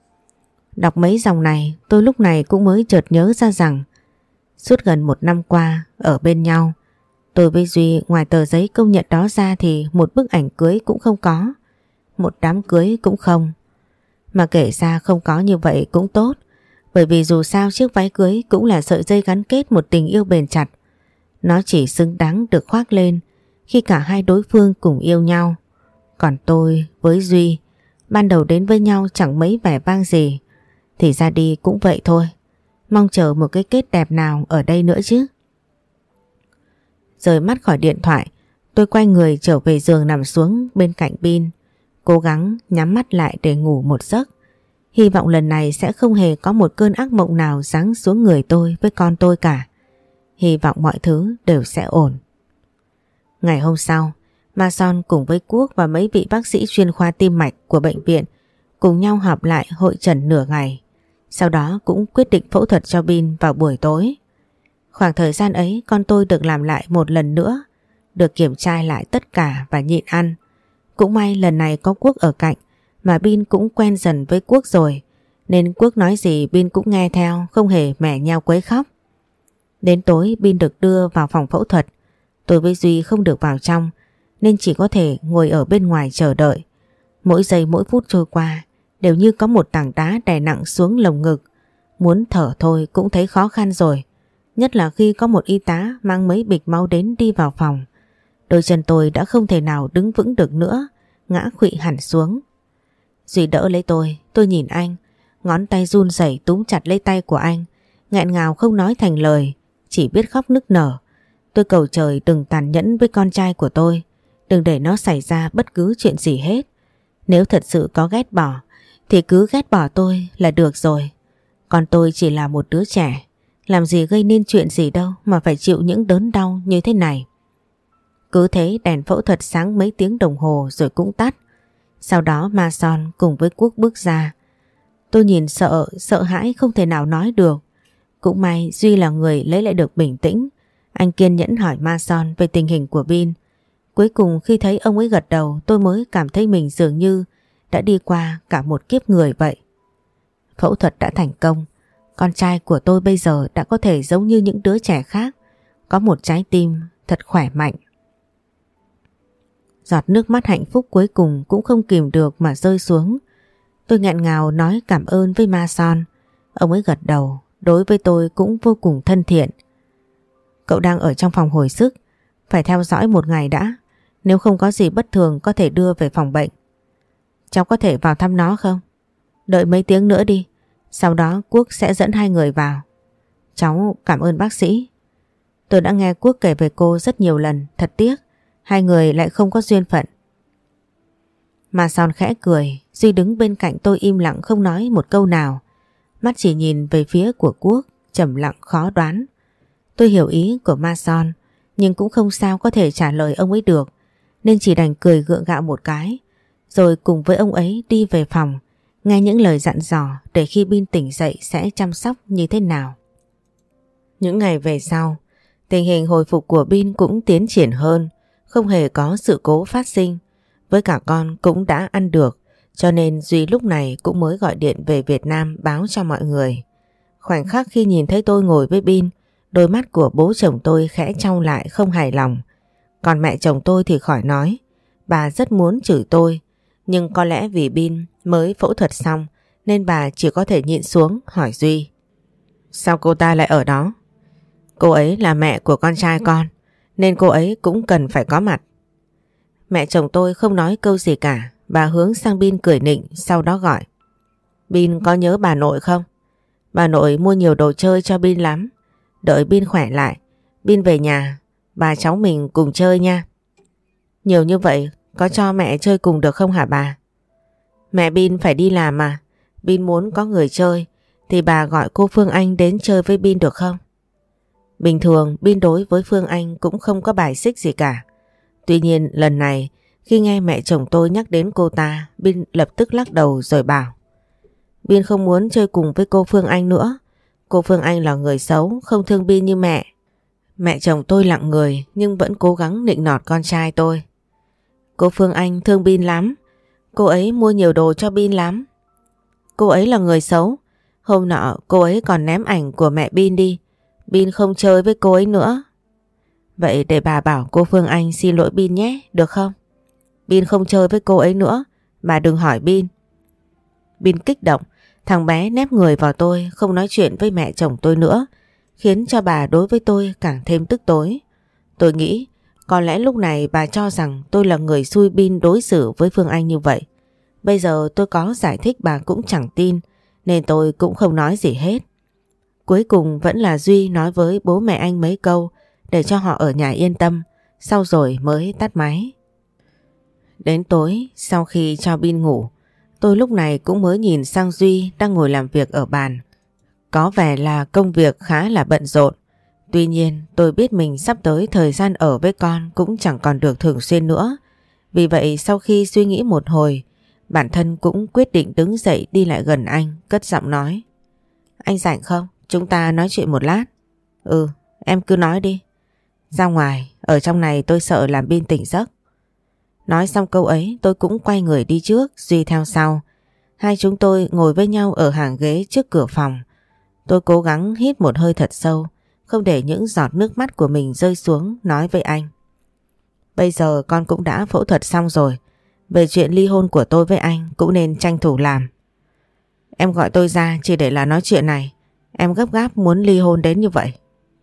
Đọc mấy dòng này, tôi lúc này cũng mới chợt nhớ ra rằng suốt gần một năm qua ở bên nhau, tôi với Duy ngoài tờ giấy công nhận đó ra thì một bức ảnh cưới cũng không có, một đám cưới cũng không. Mà kể ra không có như vậy cũng tốt, bởi vì dù sao chiếc váy cưới cũng là sợi dây gắn kết một tình yêu bền chặt. Nó chỉ xứng đáng được khoác lên khi cả hai đối phương cùng yêu nhau. Còn tôi với Duy, ban đầu đến với nhau chẳng mấy vẻ vang gì, thì ra đi cũng vậy thôi. Mong chờ một cái kết đẹp nào ở đây nữa chứ. Rời mắt khỏi điện thoại, tôi quay người trở về giường nằm xuống bên cạnh Bin, cố gắng nhắm mắt lại để ngủ một giấc. Hy vọng lần này sẽ không hề có một cơn ác mộng nào giáng xuống người tôi với con tôi cả. Hy vọng mọi thứ đều sẽ ổn. Ngày hôm sau, Ma Son cùng với Quốc và mấy vị bác sĩ chuyên khoa tim mạch của bệnh viện cùng nhau họp lại hội chẩn nửa ngày. Sau đó cũng quyết định phẫu thuật cho Bin vào buổi tối. Khoảng thời gian ấy con tôi được làm lại một lần nữa, được kiểm tra lại tất cả và nhịn ăn. Cũng may lần này có Quốc ở cạnh, mà Bin cũng quen dần với Quốc rồi, nên Quốc nói gì Bin cũng nghe theo, không hề mẻ nhao quấy khóc. Đến tối Bin được đưa vào phòng phẫu thuật. Tôi với Duy không được vào trong, nên chỉ có thể ngồi ở bên ngoài chờ đợi. Mỗi giây mỗi phút trôi qua đều như có một tảng đá đè nặng xuống lồng ngực. Muốn thở thôi cũng thấy khó khăn rồi, nhất là khi có một y tá mang mấy bịch máu đến đi vào phòng. Đôi chân tôi đã không thể nào đứng vững được nữa, ngã khuỵu hẳn xuống. Duy đỡ lấy tôi, tôi nhìn anh, ngón tay run rẩy túm chặt lấy tay của anh, nghẹn ngào không nói thành lời, chỉ biết khóc nức nở. Tôi cầu trời đừng tàn nhẫn với con trai của tôi, đừng để nó xảy ra bất cứ chuyện gì hết. Nếu thật sự có ghét bỏ thì cứ ghét bỏ tôi là được rồi. Còn tôi chỉ là một đứa trẻ, làm gì gây nên chuyện gì đâu mà phải chịu những đớn đau như thế này. Cứ thế đèn phẫu thuật sáng mấy tiếng đồng hồ rồi cũng tắt. Sau đó Ma Son cùng với Quốc bước ra. Tôi nhìn sợ, sợ hãi không thể nào nói được. Cũng may Duy là người lấy lại được bình tĩnh. Anh kiên nhẫn hỏi Ma Son về tình hình của Bin. Cuối cùng khi thấy ông ấy gật đầu, tôi mới cảm thấy mình dường như đã đi qua cả một kiếp người vậy. Phẫu thuật đã thành công. Con trai của tôi bây giờ đã có thể giống như những đứa trẻ khác, có một trái tim thật khỏe mạnh. Giọt nước mắt hạnh phúc cuối cùng cũng không kìm được mà rơi xuống. Tôi nghẹn ngào nói cảm ơn với Ma Son. Ông ấy gật đầu, đối với tôi cũng vô cùng thân thiện. Cậu đang ở trong phòng hồi sức, phải theo dõi một ngày đã. Nếu không có gì bất thường có thể đưa về phòng bệnh. Cháu có thể vào thăm nó không? Đợi mấy tiếng nữa đi, sau đó Quốc sẽ dẫn hai người vào. Cháu cảm ơn bác sĩ. Tôi đã nghe Quốc kể về cô rất nhiều lần, thật tiếc hai người lại không có duyên phận. Ma Son khẽ cười, Duy đứng bên cạnh tôi im lặng không nói một câu nào. Mắt chỉ nhìn về phía của Quốc, trầm lặng khó đoán. Tôi hiểu ý của Ma Son, nhưng cũng không sao có thể trả lời ông ấy được, nên chỉ đành cười gượng gạo một cái, rồi cùng với ông ấy đi về phòng, nghe những lời dặn dò để khi Bin tỉnh dậy sẽ chăm sóc như thế nào. Những ngày về sau, tình hình hồi phục của Bin cũng tiến triển hơn, không hề có sự cố phát sinh. Với cả con cũng đã ăn được, cho nên Duy lúc này cũng mới gọi điện về Việt Nam báo cho mọi người. Khoảnh khắc khi nhìn thấy tôi ngồi với Bin, đôi mắt của bố chồng tôi khẽ chau lại không hài lòng. Còn mẹ chồng tôi thì khỏi nói, bà rất muốn chửi tôi, nhưng có lẽ vì Bin mới phẫu thuật xong nên bà chỉ có thể nhịn xuống hỏi Duy. Sao cô ta lại ở đó? Cô ấy là mẹ của con trai con, nên cô ấy cũng cần phải có mặt. Mẹ chồng tôi không nói câu gì cả, bà hướng sang Bin cười nịnh, sau đó gọi. Bin có nhớ bà nội không? Bà nội mua nhiều đồ chơi cho Bin lắm. Đợi Bin khỏe lại, Bin về nhà, bà cháu mình cùng chơi nha. Nhiều như vậy, có cho mẹ chơi cùng được không hả bà? Mẹ Bin phải đi làm mà, Bin muốn có người chơi, thì bà gọi cô Phương Anh đến chơi với Bin được không? Bình thường Bin đối với Phương Anh cũng không có bài xích gì cả. Tuy nhiên lần này khi nghe mẹ chồng tôi nhắc đến cô ta, Bin lập tức lắc đầu rồi bảo. Bin không muốn chơi cùng với cô Phương Anh nữa. Cô Phương Anh là người xấu, không thương Bin như mẹ. Mẹ chồng tôi lặng người nhưng vẫn cố gắng nịnh nọt con trai tôi. Cô Phương Anh thương Bin lắm. Cô ấy mua nhiều đồ cho Bin lắm. Cô ấy là người xấu. Hôm nọ cô ấy còn ném ảnh của mẹ Bin đi. Bin không chơi với cô ấy nữa. Vậy để bà bảo cô Phương Anh xin lỗi Bin nhé, được không? Bin không chơi với cô ấy nữa, bà đừng hỏi Bin. Bin kích động, thằng bé nép người vào tôi, không nói chuyện với mẹ chồng tôi nữa, khiến cho bà đối với tôi càng thêm tức tối. Tôi nghĩ có lẽ lúc này bà cho rằng tôi là người xui Bin đối xử với Phương Anh như vậy. Bây giờ tôi có giải thích bà cũng chẳng tin, nên tôi cũng không nói gì hết. Cuối cùng vẫn là Duy nói với bố mẹ anh mấy câu để cho họ ở nhà yên tâm, sau rồi mới tắt máy. Đến tối, sau khi cho Bin ngủ, tôi lúc này cũng mới nhìn sang Duy đang ngồi làm việc ở bàn. Có vẻ là công việc khá là bận rộn. Tuy nhiên tôi biết mình sắp tới thời gian ở với con cũng chẳng còn được thường xuyên nữa. Vì vậy sau khi suy nghĩ một hồi, bản thân cũng quyết định đứng dậy đi lại gần anh, cất giọng nói. Anh rảnh không? Chúng ta nói chuyện một lát. Ừ, em cứ nói đi. Ra ngoài, ở trong này tôi sợ làm Bin tỉnh giấc. Nói xong câu ấy tôi cũng quay người đi trước, Duy theo sau. Hai chúng tôi ngồi với nhau ở hàng ghế trước cửa phòng. Tôi cố gắng hít một hơi thật sâu, không để những giọt nước mắt của mình rơi xuống, nói với anh. Bây giờ con cũng đã phẫu thuật xong rồi. Về chuyện ly hôn của tôi với anh cũng nên tranh thủ làm. Em gọi tôi ra chỉ để là nói chuyện này. Em gấp gáp muốn ly hôn đến như vậy.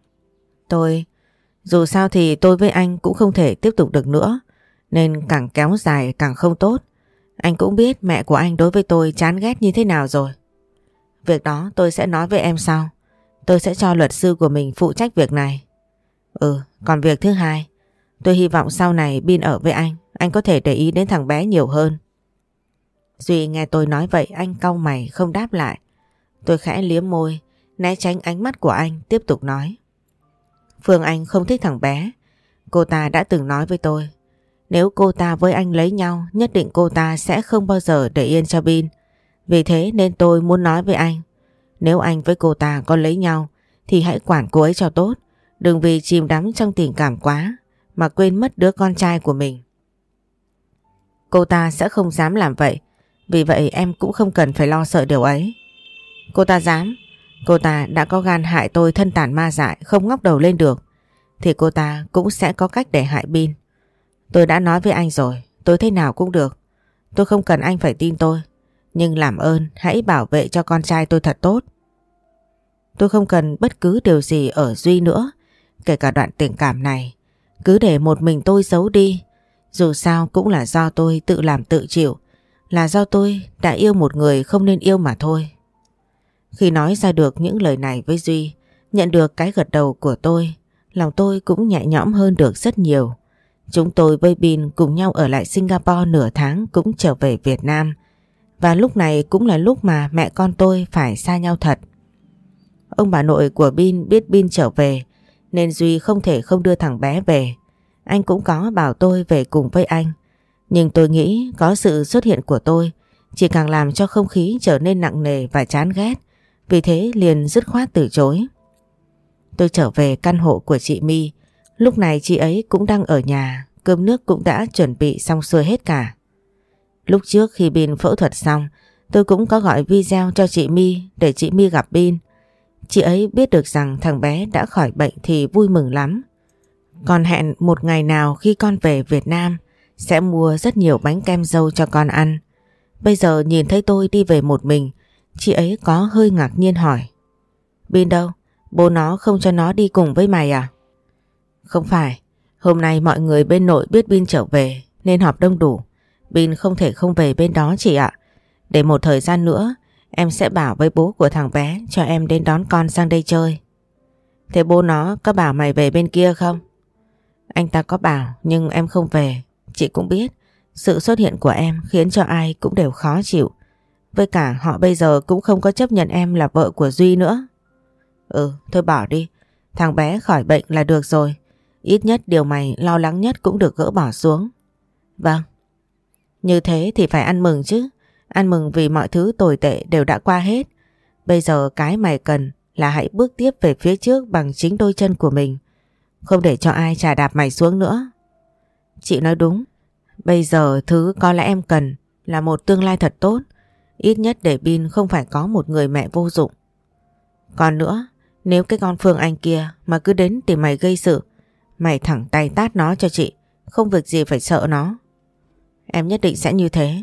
Tôi... Dù sao thì tôi với anh cũng không thể tiếp tục được nữa, nên càng kéo dài càng không tốt. Anh cũng biết mẹ của anh đối với tôi chán ghét như thế nào rồi. Việc đó tôi sẽ nói với em sau. Tôi sẽ cho luật sư của mình phụ trách việc này. Ừ, còn việc thứ hai, tôi hy vọng sau này Bin ở với anh, anh có thể để ý đến thằng bé nhiều hơn. Duy nghe tôi nói vậy anh cau mày không đáp lại. Tôi khẽ liếm môi, né tránh ánh mắt của anh, tiếp tục nói. Phương Anh không thích thằng bé. Cô ta đã từng nói với tôi, nếu cô ta với anh lấy nhau, nhất định cô ta sẽ không bao giờ để yên cho Bin. Vì thế nên tôi muốn nói với anh, nếu anh với cô ta có lấy nhau thì hãy quản cô ấy cho tốt. Đừng vì chìm đắm trong tình cảm quá mà quên mất đứa con trai của mình. Cô ta sẽ không dám làm vậy. Vì vậy em cũng không cần phải lo sợ điều ấy. Cô ta dám. Cô ta đã có gan hại tôi thân tàn ma dại, không ngóc đầu lên được, thì cô ta cũng sẽ có cách để hại Bin. Tôi đã nói với anh rồi, tôi thế nào cũng được. Tôi không cần anh phải tin tôi, nhưng làm ơn hãy bảo vệ cho con trai tôi thật tốt. Tôi không cần bất cứ điều gì ở Duy nữa, kể cả đoạn tình cảm này. Cứ để một mình tôi giấu đi. Dù sao cũng là do tôi tự làm tự chịu, là do tôi đã yêu một người không nên yêu mà thôi. Khi nói ra được những lời này với Duy, nhận được cái gật đầu của tôi, lòng tôi cũng nhẹ nhõm hơn được rất nhiều. Chúng tôi với Bin cùng nhau ở lại Singapore nửa tháng cũng trở về Việt Nam. Và lúc này cũng là lúc mà mẹ con tôi phải xa nhau thật. Ông bà nội của Bin biết Bin trở về nên Duy không thể không đưa thằng bé về. Anh cũng có bảo tôi về cùng với anh. Nhưng tôi nghĩ có sự xuất hiện của tôi chỉ càng làm cho không khí trở nên nặng nề và chán ghét. Vì thế liền dứt khoát từ chối. Tôi trở về căn hộ của chị My. Lúc này chị ấy cũng đang ở nhà. Cơm nước cũng đã chuẩn bị xong xuôi hết cả. Lúc trước khi Bin phẫu thuật xong, tôi cũng có gọi video cho chị My để chị My gặp Bin. Chị ấy biết được rằng thằng bé đã khỏi bệnh thì vui mừng lắm. Còn hẹn một ngày nào khi con về Việt Nam sẽ mua rất nhiều bánh kem dâu cho con ăn. Bây giờ nhìn thấy tôi đi về một mình, chị ấy có hơi ngạc nhiên hỏi: Bin đâu? Bố nó không cho nó đi cùng với mày à? Không phải, hôm nay mọi người bên nội biết Bin trở về nên họp đông đủ. Bin không thể không về bên đó chị ạ. Để một thời gian nữa em sẽ bảo với bố của thằng bé cho em đến đón con sang đây chơi. Thế bố nó có bảo mày về bên kia không? Anh ta có bảo nhưng em không về. Chị cũng biết sự xuất hiện của em khiến cho ai cũng đều khó chịu. Với cả họ bây giờ cũng không có chấp nhận em là vợ của Duy nữa. Ừ, thôi bỏ đi. Thằng bé khỏi bệnh là được rồi. Ít nhất điều mày lo lắng nhất cũng được gỡ bỏ xuống. Vâng. Như thế thì phải ăn mừng chứ. Ăn mừng vì mọi thứ tồi tệ đều đã qua hết. Bây giờ cái mày cần là hãy bước tiếp về phía trước bằng chính đôi chân của mình. Không để cho ai chà đạp mày xuống nữa. Chị nói đúng. Bây giờ thứ có lẽ em cần là một tương lai thật tốt. Ít nhất để Bin không phải có một người mẹ vô dụng. Còn nữa, nếu cái con Phương Anh kia mà cứ đến tìm mày gây sự, mày thẳng tay tát nó cho chị. Không việc gì phải sợ nó. Em nhất định sẽ như thế.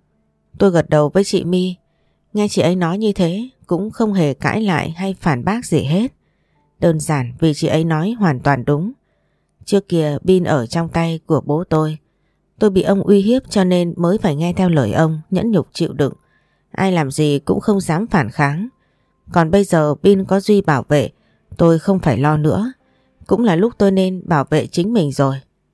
Tôi gật đầu với chị My. Nghe chị ấy nói như thế cũng không hề cãi lại hay phản bác gì hết. Đơn giản vì chị ấy nói hoàn toàn đúng. Trước kia Bin ở trong tay của bố tôi. Tôi bị ông uy hiếp cho nên mới phải nghe theo lời ông, nhẫn nhục chịu đựng. Ai làm gì cũng không dám phản kháng. Còn bây giờ Bin có Duy bảo vệ, tôi không phải lo nữa. Cũng là lúc tôi nên bảo vệ chính mình rồi.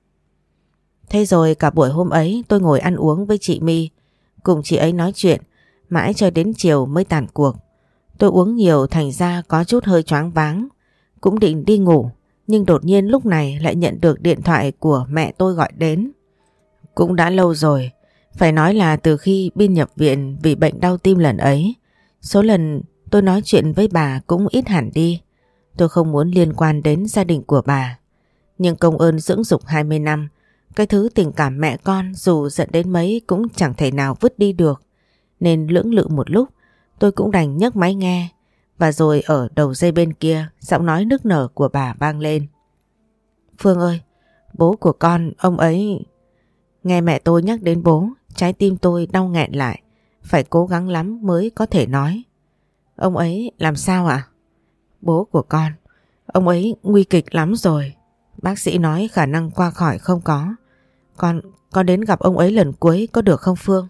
Thế rồi cả buổi hôm ấy tôi ngồi ăn uống với chị My. Cùng chị ấy nói chuyện, mãi cho đến chiều mới tàn cuộc. Tôi uống nhiều thành ra có chút hơi choáng váng. Cũng định đi ngủ, nhưng đột nhiên lúc này lại nhận được điện thoại của mẹ tôi gọi đến. Cũng đã lâu rồi, phải nói là từ khi Bin nhập viện vì bệnh đau tim lần ấy, số lần tôi nói chuyện với bà cũng ít hẳn đi. Tôi không muốn liên quan đến gia đình của bà. Nhưng công ơn dưỡng dục hai mươi năm, cái thứ tình cảm mẹ con dù giận đến mấy cũng chẳng thể nào vứt đi được. Nên lưỡng lự một lúc, tôi cũng đành nhấc máy nghe. Và rồi ở đầu dây bên kia, giọng nói nức nở của bà vang lên. Phương ơi, bố của con, ông ấy... Nghe mẹ tôi nhắc đến bố, trái tim tôi đau nghẹn lại. Phải cố gắng lắm mới có thể nói. Ông ấy làm sao ạ? Bố của con, ông ấy nguy kịch lắm rồi. Bác sĩ nói khả năng qua khỏi không có. Con, con đến gặp ông ấy lần cuối có được không Phương?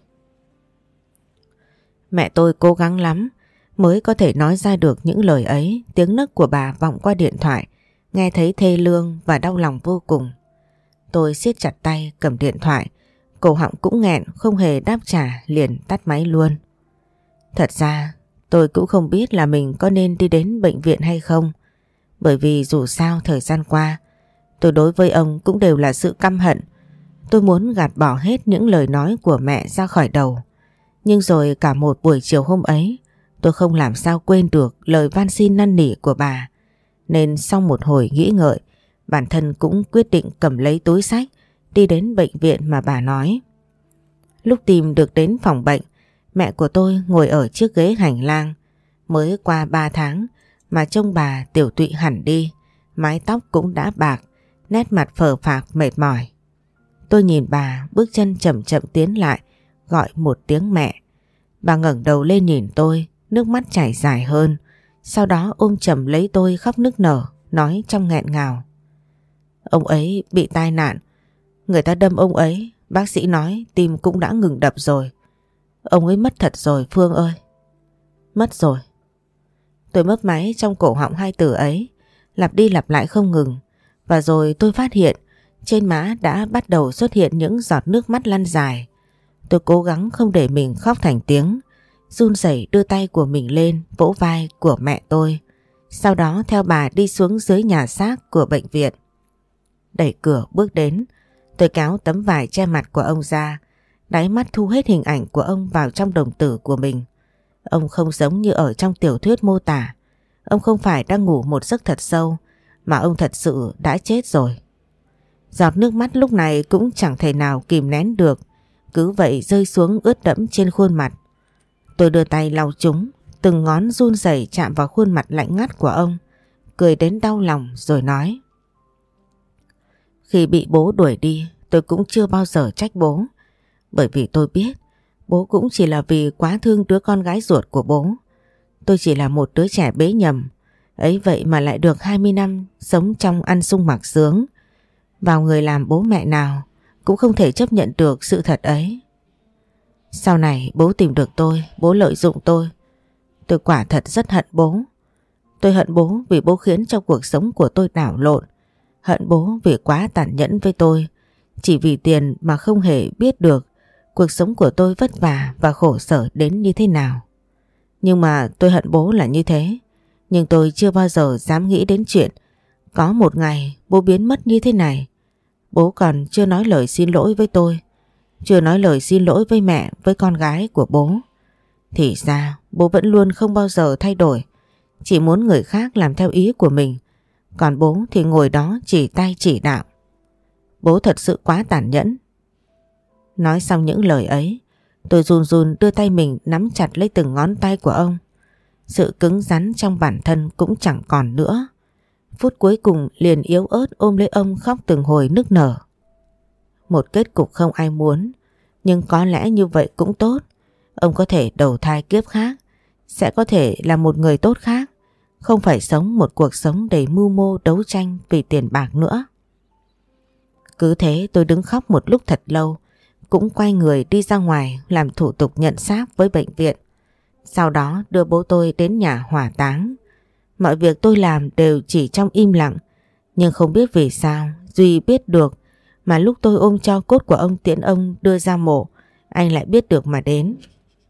Mẹ tôi cố gắng lắm mới có thể nói ra được những lời ấy. Tiếng nấc của bà vọng qua điện thoại, nghe thấy thê lương và đau lòng vô cùng. Tôi siết chặt tay cầm điện thoại, cổ họng cũng nghẹn, không hề đáp trả, liền tắt máy luôn. Thật ra tôi cũng không biết là mình có nên đi đến bệnh viện hay không. Bởi vì dù sao thời gian qua tôi đối với ông cũng đều là sự căm hận. Tôi muốn gạt bỏ hết những lời nói của mẹ ra khỏi đầu. Nhưng rồi cả một buổi chiều hôm ấy, tôi không làm sao quên được lời van xin năn nỉ của bà. Nên sau một hồi nghĩ ngợi, bản thân cũng quyết định cầm lấy túi xách đi đến bệnh viện mà bà nói. Lúc tìm được đến phòng bệnh, mẹ của tôi ngồi ở chiếc ghế hành lang. Mới qua ba tháng mà trông bà tiểu tụy hẳn đi, mái tóc cũng đã bạc, nét mặt phờ phạc mệt mỏi. Tôi nhìn bà bước chân chậm chậm tiến lại, gọi một tiếng mẹ. Bà ngẩng đầu lên nhìn tôi, nước mắt chảy dài hơn. Sau đó ôm chầm lấy tôi khóc nức nở, nói trong nghẹn ngào. Ông ấy bị tai nạn, người ta đâm ông ấy, bác sĩ nói tim cũng đã ngừng đập rồi. Ông ấy mất thật rồi Phương ơi. Mất rồi. Tôi mấp máy trong cổ họng hai từ ấy, lặp đi lặp lại không ngừng. Và rồi tôi phát hiện trên má đã bắt đầu xuất hiện những giọt nước mắt lăn dài. Tôi cố gắng không để mình khóc thành tiếng, run rẩy đưa tay của mình lên vỗ vai của mẹ tôi. Sau đó theo bà đi xuống dưới nhà xác của bệnh viện. Đẩy cửa bước đến, tôi kéo tấm vải che mặt của ông ra, đáy mắt thu hết hình ảnh của ông vào trong đồng tử của mình. Ông không giống như ở trong tiểu thuyết mô tả. Ông không phải đang ngủ một giấc thật sâu, mà ông thật sự đã chết rồi. Giọt nước mắt lúc này cũng chẳng thể nào kìm nén được, cứ vậy rơi xuống ướt đẫm trên khuôn mặt. Tôi đưa tay lau chúng, từng ngón run rẩy chạm vào khuôn mặt lạnh ngắt của ông, cười đến đau lòng rồi nói: Khi bị bố đuổi đi, tôi cũng chưa bao giờ trách bố, bởi vì tôi biết bố cũng chỉ là vì quá thương đứa con gái ruột của bố. Tôi chỉ là một đứa trẻ bế nhầm, ấy vậy mà lại được hai mươi năm sống trong ăn sung mặc sướng. Vào người làm bố mẹ nào cũng không thể chấp nhận được sự thật ấy. Sau này bố tìm được tôi, bố lợi dụng tôi. Tôi quả thật rất hận bố. Tôi hận bố vì bố khiến cho cuộc sống của tôi đảo lộn. Hận bố vì quá tàn nhẫn với tôi, chỉ vì tiền mà không hề biết được cuộc sống của tôi vất vả và khổ sở đến như thế nào. Nhưng mà tôi hận bố là như thế, nhưng tôi chưa bao giờ dám nghĩ đến chuyện có một ngày bố biến mất như thế này. Bố còn chưa nói lời xin lỗi với tôi, chưa nói lời xin lỗi với mẹ, với con gái của bố. Thì ra bố vẫn luôn không bao giờ thay đổi, chỉ muốn người khác làm theo ý của mình, còn bố thì ngồi đó chỉ tay chỉ đạo. Bố thật sự quá tàn nhẫn. Nói xong những lời ấy, tôi run run đưa tay mình nắm chặt lấy từng ngón tay của ông. Sự cứng rắn trong bản thân cũng chẳng còn nữa. Phút cuối cùng liền yếu ớt ôm lấy ông khóc từng hồi nức nở. Một kết cục không ai muốn, nhưng có lẽ như vậy cũng tốt. Ông có thể đầu thai kiếp khác, sẽ có thể là một người tốt khác, không phải sống một cuộc sống đầy mưu mô đấu tranh vì tiền bạc nữa. Cứ thế tôi đứng khóc một lúc thật lâu, cũng quay người đi ra ngoài làm thủ tục nhận xác với bệnh viện. Sau đó đưa bố tôi đến nhà hỏa táng. Mọi việc tôi làm đều chỉ trong im lặng, nhưng không biết vì sao Duy biết được, mà lúc tôi ôm tro cốt của ông tiễn ông đưa ra mộ, anh lại biết được mà đến.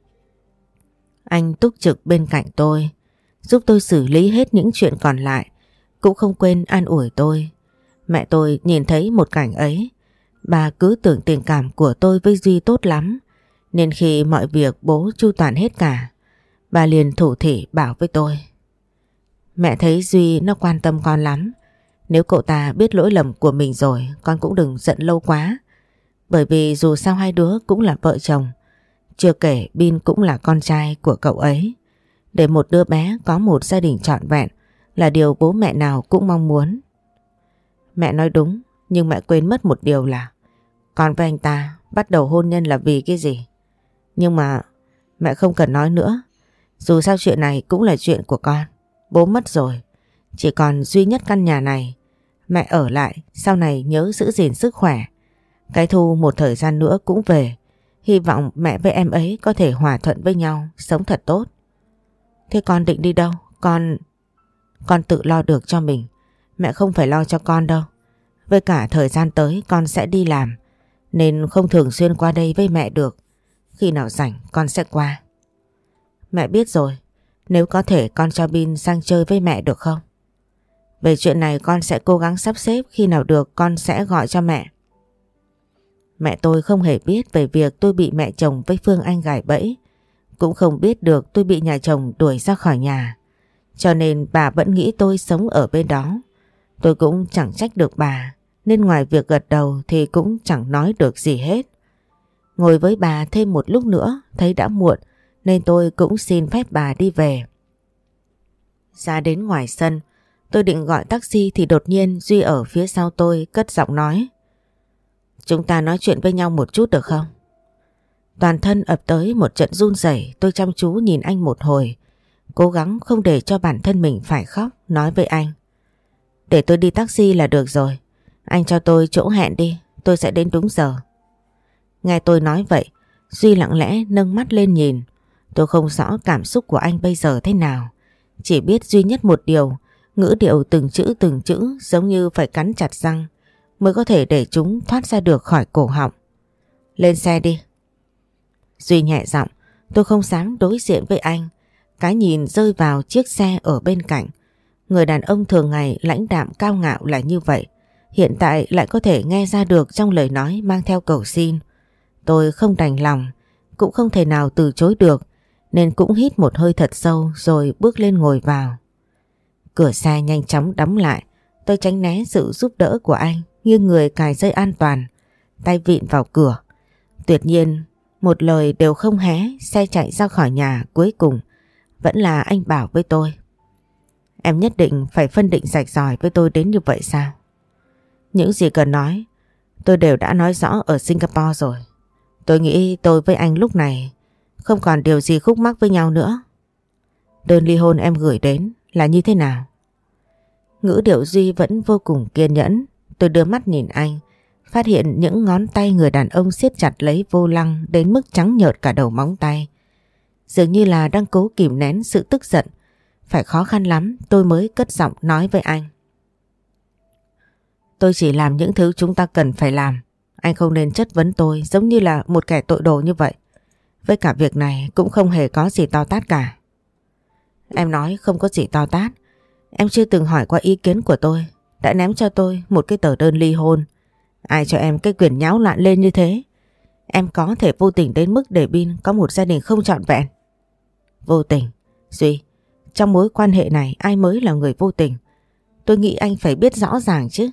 Anh túc trực bên cạnh tôi, giúp tôi xử lý hết những chuyện còn lại, cũng không quên an ủi tôi. Mẹ tôi nhìn thấy một cảnh ấy, bà cứ tưởng tình cảm của tôi với Duy tốt lắm, nên khi mọi việc bố chu toàn hết cả, bà liền thủ thỉ bảo với tôi: Mẹ thấy Duy nó quan tâm con lắm, nếu cậu ta biết lỗi lầm của mình rồi, con cũng đừng giận lâu quá, bởi vì dù sao hai đứa cũng là vợ chồng, chưa kể Bin cũng là con trai của cậu ấy. Để một đứa bé có một gia đình trọn vẹn là điều bố mẹ nào cũng mong muốn. Mẹ nói đúng, nhưng mẹ quên mất một điều là con với anh ta bắt đầu hôn nhân là vì cái gì. Nhưng mà mẹ không cần nói nữa, dù sao chuyện này cũng là chuyện của con. Bố mất rồi, chỉ còn duy nhất căn nhà này. Mẹ ở lại, sau này nhớ giữ gìn sức khỏe. Cái Thu một thời gian nữa cũng về, hy vọng mẹ với em ấy có thể hòa thuận với nhau, sống thật tốt. Thế con định đi đâu? Con... Con tự lo được cho mình, mẹ không phải lo cho con đâu. Với cả thời gian tới con sẽ đi làm, nên không thường xuyên qua đây với mẹ được. Khi nào rảnh con sẽ qua. Mẹ biết rồi, nếu có thể con cho Bin sang chơi với mẹ được không? Về chuyện này con sẽ cố gắng sắp xếp, khi nào được con sẽ gọi cho mẹ. Mẹ tôi không hề biết về việc tôi bị mẹ chồng với Phương Anh gài bẫy, cũng không biết được tôi bị nhà chồng đuổi ra khỏi nhà, cho nên bà vẫn nghĩ tôi sống ở bên đó. Tôi cũng chẳng trách được bà, nên ngoài việc gật đầu thì cũng chẳng nói được gì hết. Ngồi với bà thêm một lúc nữa thấy đã muộn, nên tôi cũng xin phép bà đi về. Ra đến ngoài sân, tôi định gọi taxi thì đột nhiên Duy ở phía sau tôi cất giọng nói: Chúng ta nói chuyện với nhau một chút được không? Toàn thân ập tới một trận run rẩy, tôi chăm chú nhìn anh một hồi, cố gắng không để cho bản thân mình phải khóc, nói với anh: Để tôi đi taxi là được rồi, anh cho tôi chỗ hẹn đi, tôi sẽ đến đúng giờ. Nghe tôi nói vậy, Duy lặng lẽ nâng mắt lên nhìn. Tôi không rõ cảm xúc của anh bây giờ thế nào, chỉ biết duy nhất một điều, ngữ điệu từng chữ từng chữ giống như phải cắn chặt răng mới có thể để chúng thoát ra được khỏi cổ họng. Lên xe đi. Duy nhẹ giọng, tôi không dám đối diện với anh. Cái nhìn rơi vào chiếc xe ở bên cạnh. Người đàn ông thường ngày lãnh đạm cao ngạo là như vậy. Hiện tại lại có thể nghe ra được trong lời nói mang theo cầu xin. Tôi không đành lòng, cũng không thể nào từ chối được, nên cũng hít một hơi thật sâu rồi bước lên ngồi vào. Cửa xe nhanh chóng đóng lại, tôi tránh né sự giúp đỡ của anh, nghiêng người cài dây an toàn, tay vịn vào cửa. Tuyệt nhiên, một lời đều không hé, xe chạy ra khỏi nhà. Cuối cùng vẫn là anh bảo với tôi: em nhất định phải phân định rạch ròi với tôi đến như vậy sao? Những gì cần nói tôi đều đã nói rõ ở Singapore rồi. Tôi nghĩ tôi với anh lúc này không còn điều gì khúc mắc với nhau nữa. Đơn ly hôn em gửi đến là như thế nào? Ngữ điệu Duy vẫn vô cùng kiên nhẫn. Tôi đưa mắt nhìn anh, phát hiện những ngón tay người đàn ông siết chặt lấy vô lăng đến mức trắng nhợt cả đầu móng tay. Dường như là đang cố kìm nén sự tức giận. Phải khó khăn lắm tôi mới cất giọng nói với anh: tôi chỉ làm những thứ chúng ta cần phải làm. Anh không nên chất vấn tôi giống như là một kẻ tội đồ như vậy. Với cả việc này cũng không hề có gì to tát cả. Em nói không có gì to tát. Em chưa từng hỏi qua ý kiến của tôi, đã ném cho tôi một cái tờ đơn ly hôn. Ai cho em cái quyền nháo loạn lên như thế? Em có thể vô tình đến mức để Bin có một gia đình không trọn vẹn. Vô tình? Duy, trong mối quan hệ này ai mới là người vô tình? Tôi nghĩ anh phải biết rõ ràng chứ.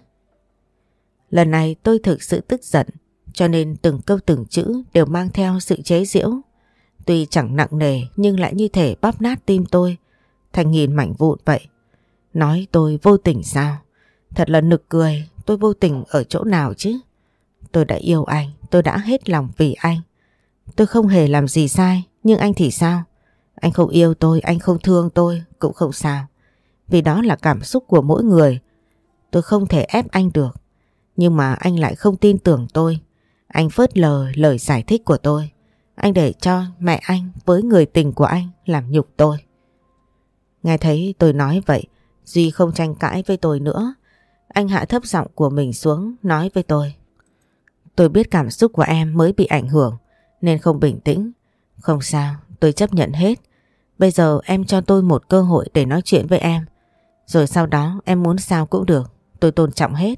Lần này tôi thực sự tức giận, cho nên từng câu từng chữ đều mang theo sự chế giễu. Tuy chẳng nặng nề nhưng lại như thể bóp nát tim tôi thành nghìn mảnh vụn vậy. Nói tôi vô tình sao? Thật là nực cười. Tôi vô tình ở chỗ nào chứ? Tôi đã yêu anh, tôi đã hết lòng vì anh. Tôi không hề làm gì sai, nhưng anh thì sao? Anh không yêu tôi, anh không thương tôi cũng không sao. Vì đó là cảm xúc của mỗi người. Tôi không thể ép anh được. Nhưng mà anh lại không tin tưởng tôi. Anh phớt lờ lời giải thích của tôi. Anh để cho mẹ anh với người tình của anh làm nhục tôi. Nghe thấy tôi nói vậy, Duy không tranh cãi với tôi nữa. Anh hạ thấp giọng của mình xuống nói với tôi: tôi biết cảm xúc của em mới bị ảnh hưởng nên không bình tĩnh. Không sao, tôi chấp nhận hết. Bây giờ em cho tôi một cơ hội để nói chuyện với em. Rồi sau đó em muốn sao cũng được, tôi tôn trọng hết.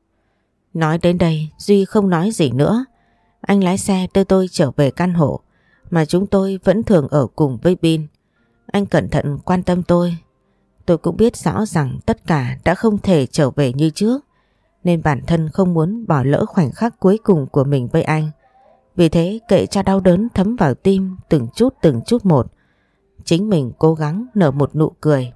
Nói đến đây Duy không nói gì nữa. Anh lái xe đưa tôi trở về căn hộ mà chúng tôi vẫn thường ở cùng với Bin. Anh cẩn thận quan tâm tôi. Tôi cũng biết rõ rằng tất cả đã không thể trở về như trước, nên bản thân không muốn bỏ lỡ khoảnh khắc cuối cùng của mình với anh. Vì thế kệ cho đau đớn thấm vào tim từng chút từng chút một, chính mình cố gắng nở một nụ cười.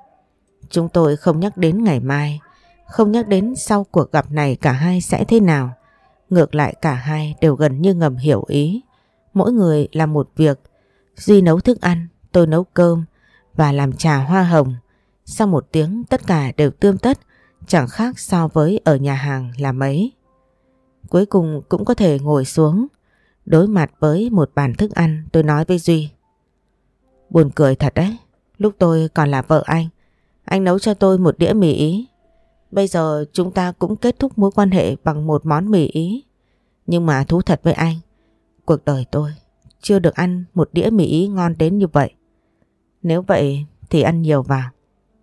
Chúng tôi không nhắc đến ngày mai, không nhắc đến sau cuộc gặp này cả hai sẽ thế nào. Ngược lại cả hai đều gần như ngầm hiểu ý. Mỗi người làm một việc. Duy nấu thức ăn, tôi nấu cơm và làm trà hoa hồng. Sau một tiếng tất cả đều tươm tất, chẳng khác so với ở nhà hàng là mấy. Cuối cùng cũng có thể ngồi xuống. Đối mặt với một bàn thức ăn, tôi nói với Duy: buồn cười thật đấy. Lúc tôi còn là vợ anh, anh nấu cho tôi một đĩa mì Ý. Bây giờ chúng ta cũng kết thúc mối quan hệ bằng một món mì Ý. Nhưng mà thú thật với anh, cuộc đời tôi chưa được ăn một đĩa mì Ý ngon đến như vậy. Nếu vậy thì ăn nhiều vào.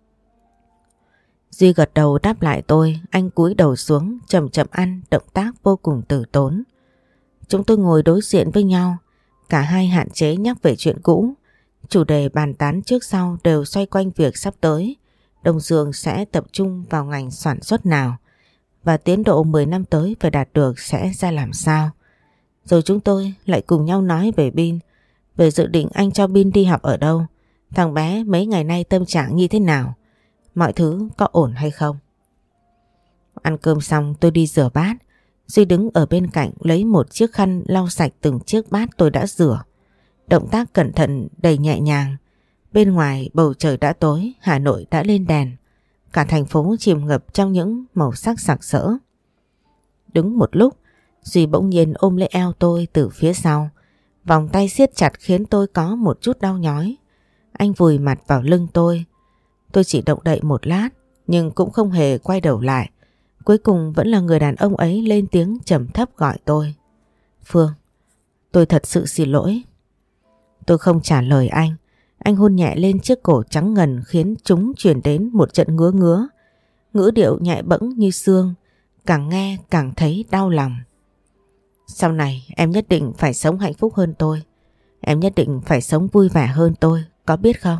Duy gật đầu đáp lại tôi. Anh cúi đầu xuống chậm chậm ăn, động tác vô cùng từ tốn. Chúng tôi ngồi đối diện với nhau. Cả hai hạn chế nhắc về chuyện cũ. Chủ đề bàn tán trước sau đều xoay quanh việc sắp tới Đông Dương sẽ tập trung vào ngành sản xuất nào và tiến độ mười năm tới phải đạt được sẽ ra làm sao. Rồi chúng tôi lại cùng nhau nói về Bin, về dự định anh cho Bin đi học ở đâu, thằng bé mấy ngày nay tâm trạng như thế nào, mọi thứ có ổn hay không. Ăn cơm xong tôi đi rửa bát. Duy đứng ở bên cạnh lấy một chiếc khăn lau sạch từng chiếc bát tôi đã rửa. Động tác cẩn thận đầy nhẹ nhàng. Bên ngoài bầu trời đã tối, Hà Nội đã lên đèn. Cả thành phố chìm ngập trong những màu sắc sặc sỡ. Đứng một lúc, Duy bỗng nhiên ôm lấy eo tôi từ phía sau. Vòng tay siết chặt khiến tôi có một chút đau nhói. Anh vùi mặt vào lưng tôi. Tôi chỉ động đậy một lát, nhưng cũng không hề quay đầu lại. Cuối cùng vẫn là người đàn ông ấy lên tiếng trầm thấp gọi tôi. Phương, Tôi thật sự xin lỗi. Tôi không trả lời anh. Anh hôn nhẹ lên chiếc cổ trắng ngần khiến chúng chuyển đến một trận ngứa ngứa. Ngữ điệu nhẹ bẫng như xương, càng nghe càng thấy đau lòng. Sau này em nhất định phải sống hạnh phúc hơn tôi. Em nhất định phải sống vui vẻ hơn tôi, có biết không?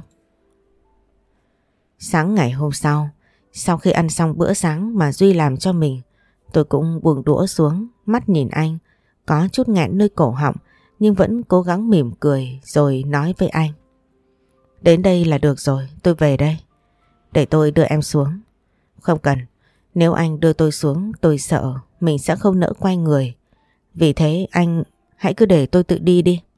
Sáng ngày hôm sau, sau khi ăn xong bữa sáng mà Duy làm cho mình, tôi cũng buông đũa xuống, mắt nhìn anh, có chút nghẹn nơi cổ họng nhưng vẫn cố gắng mỉm cười rồi nói với anh. Đến đây là được rồi, tôi về đây. Để tôi đưa em xuống. Không cần, nếu anh đưa tôi xuống tôi sợ mình sẽ không nỡ quay người. Vì thế anh hãy cứ để tôi tự đi đi.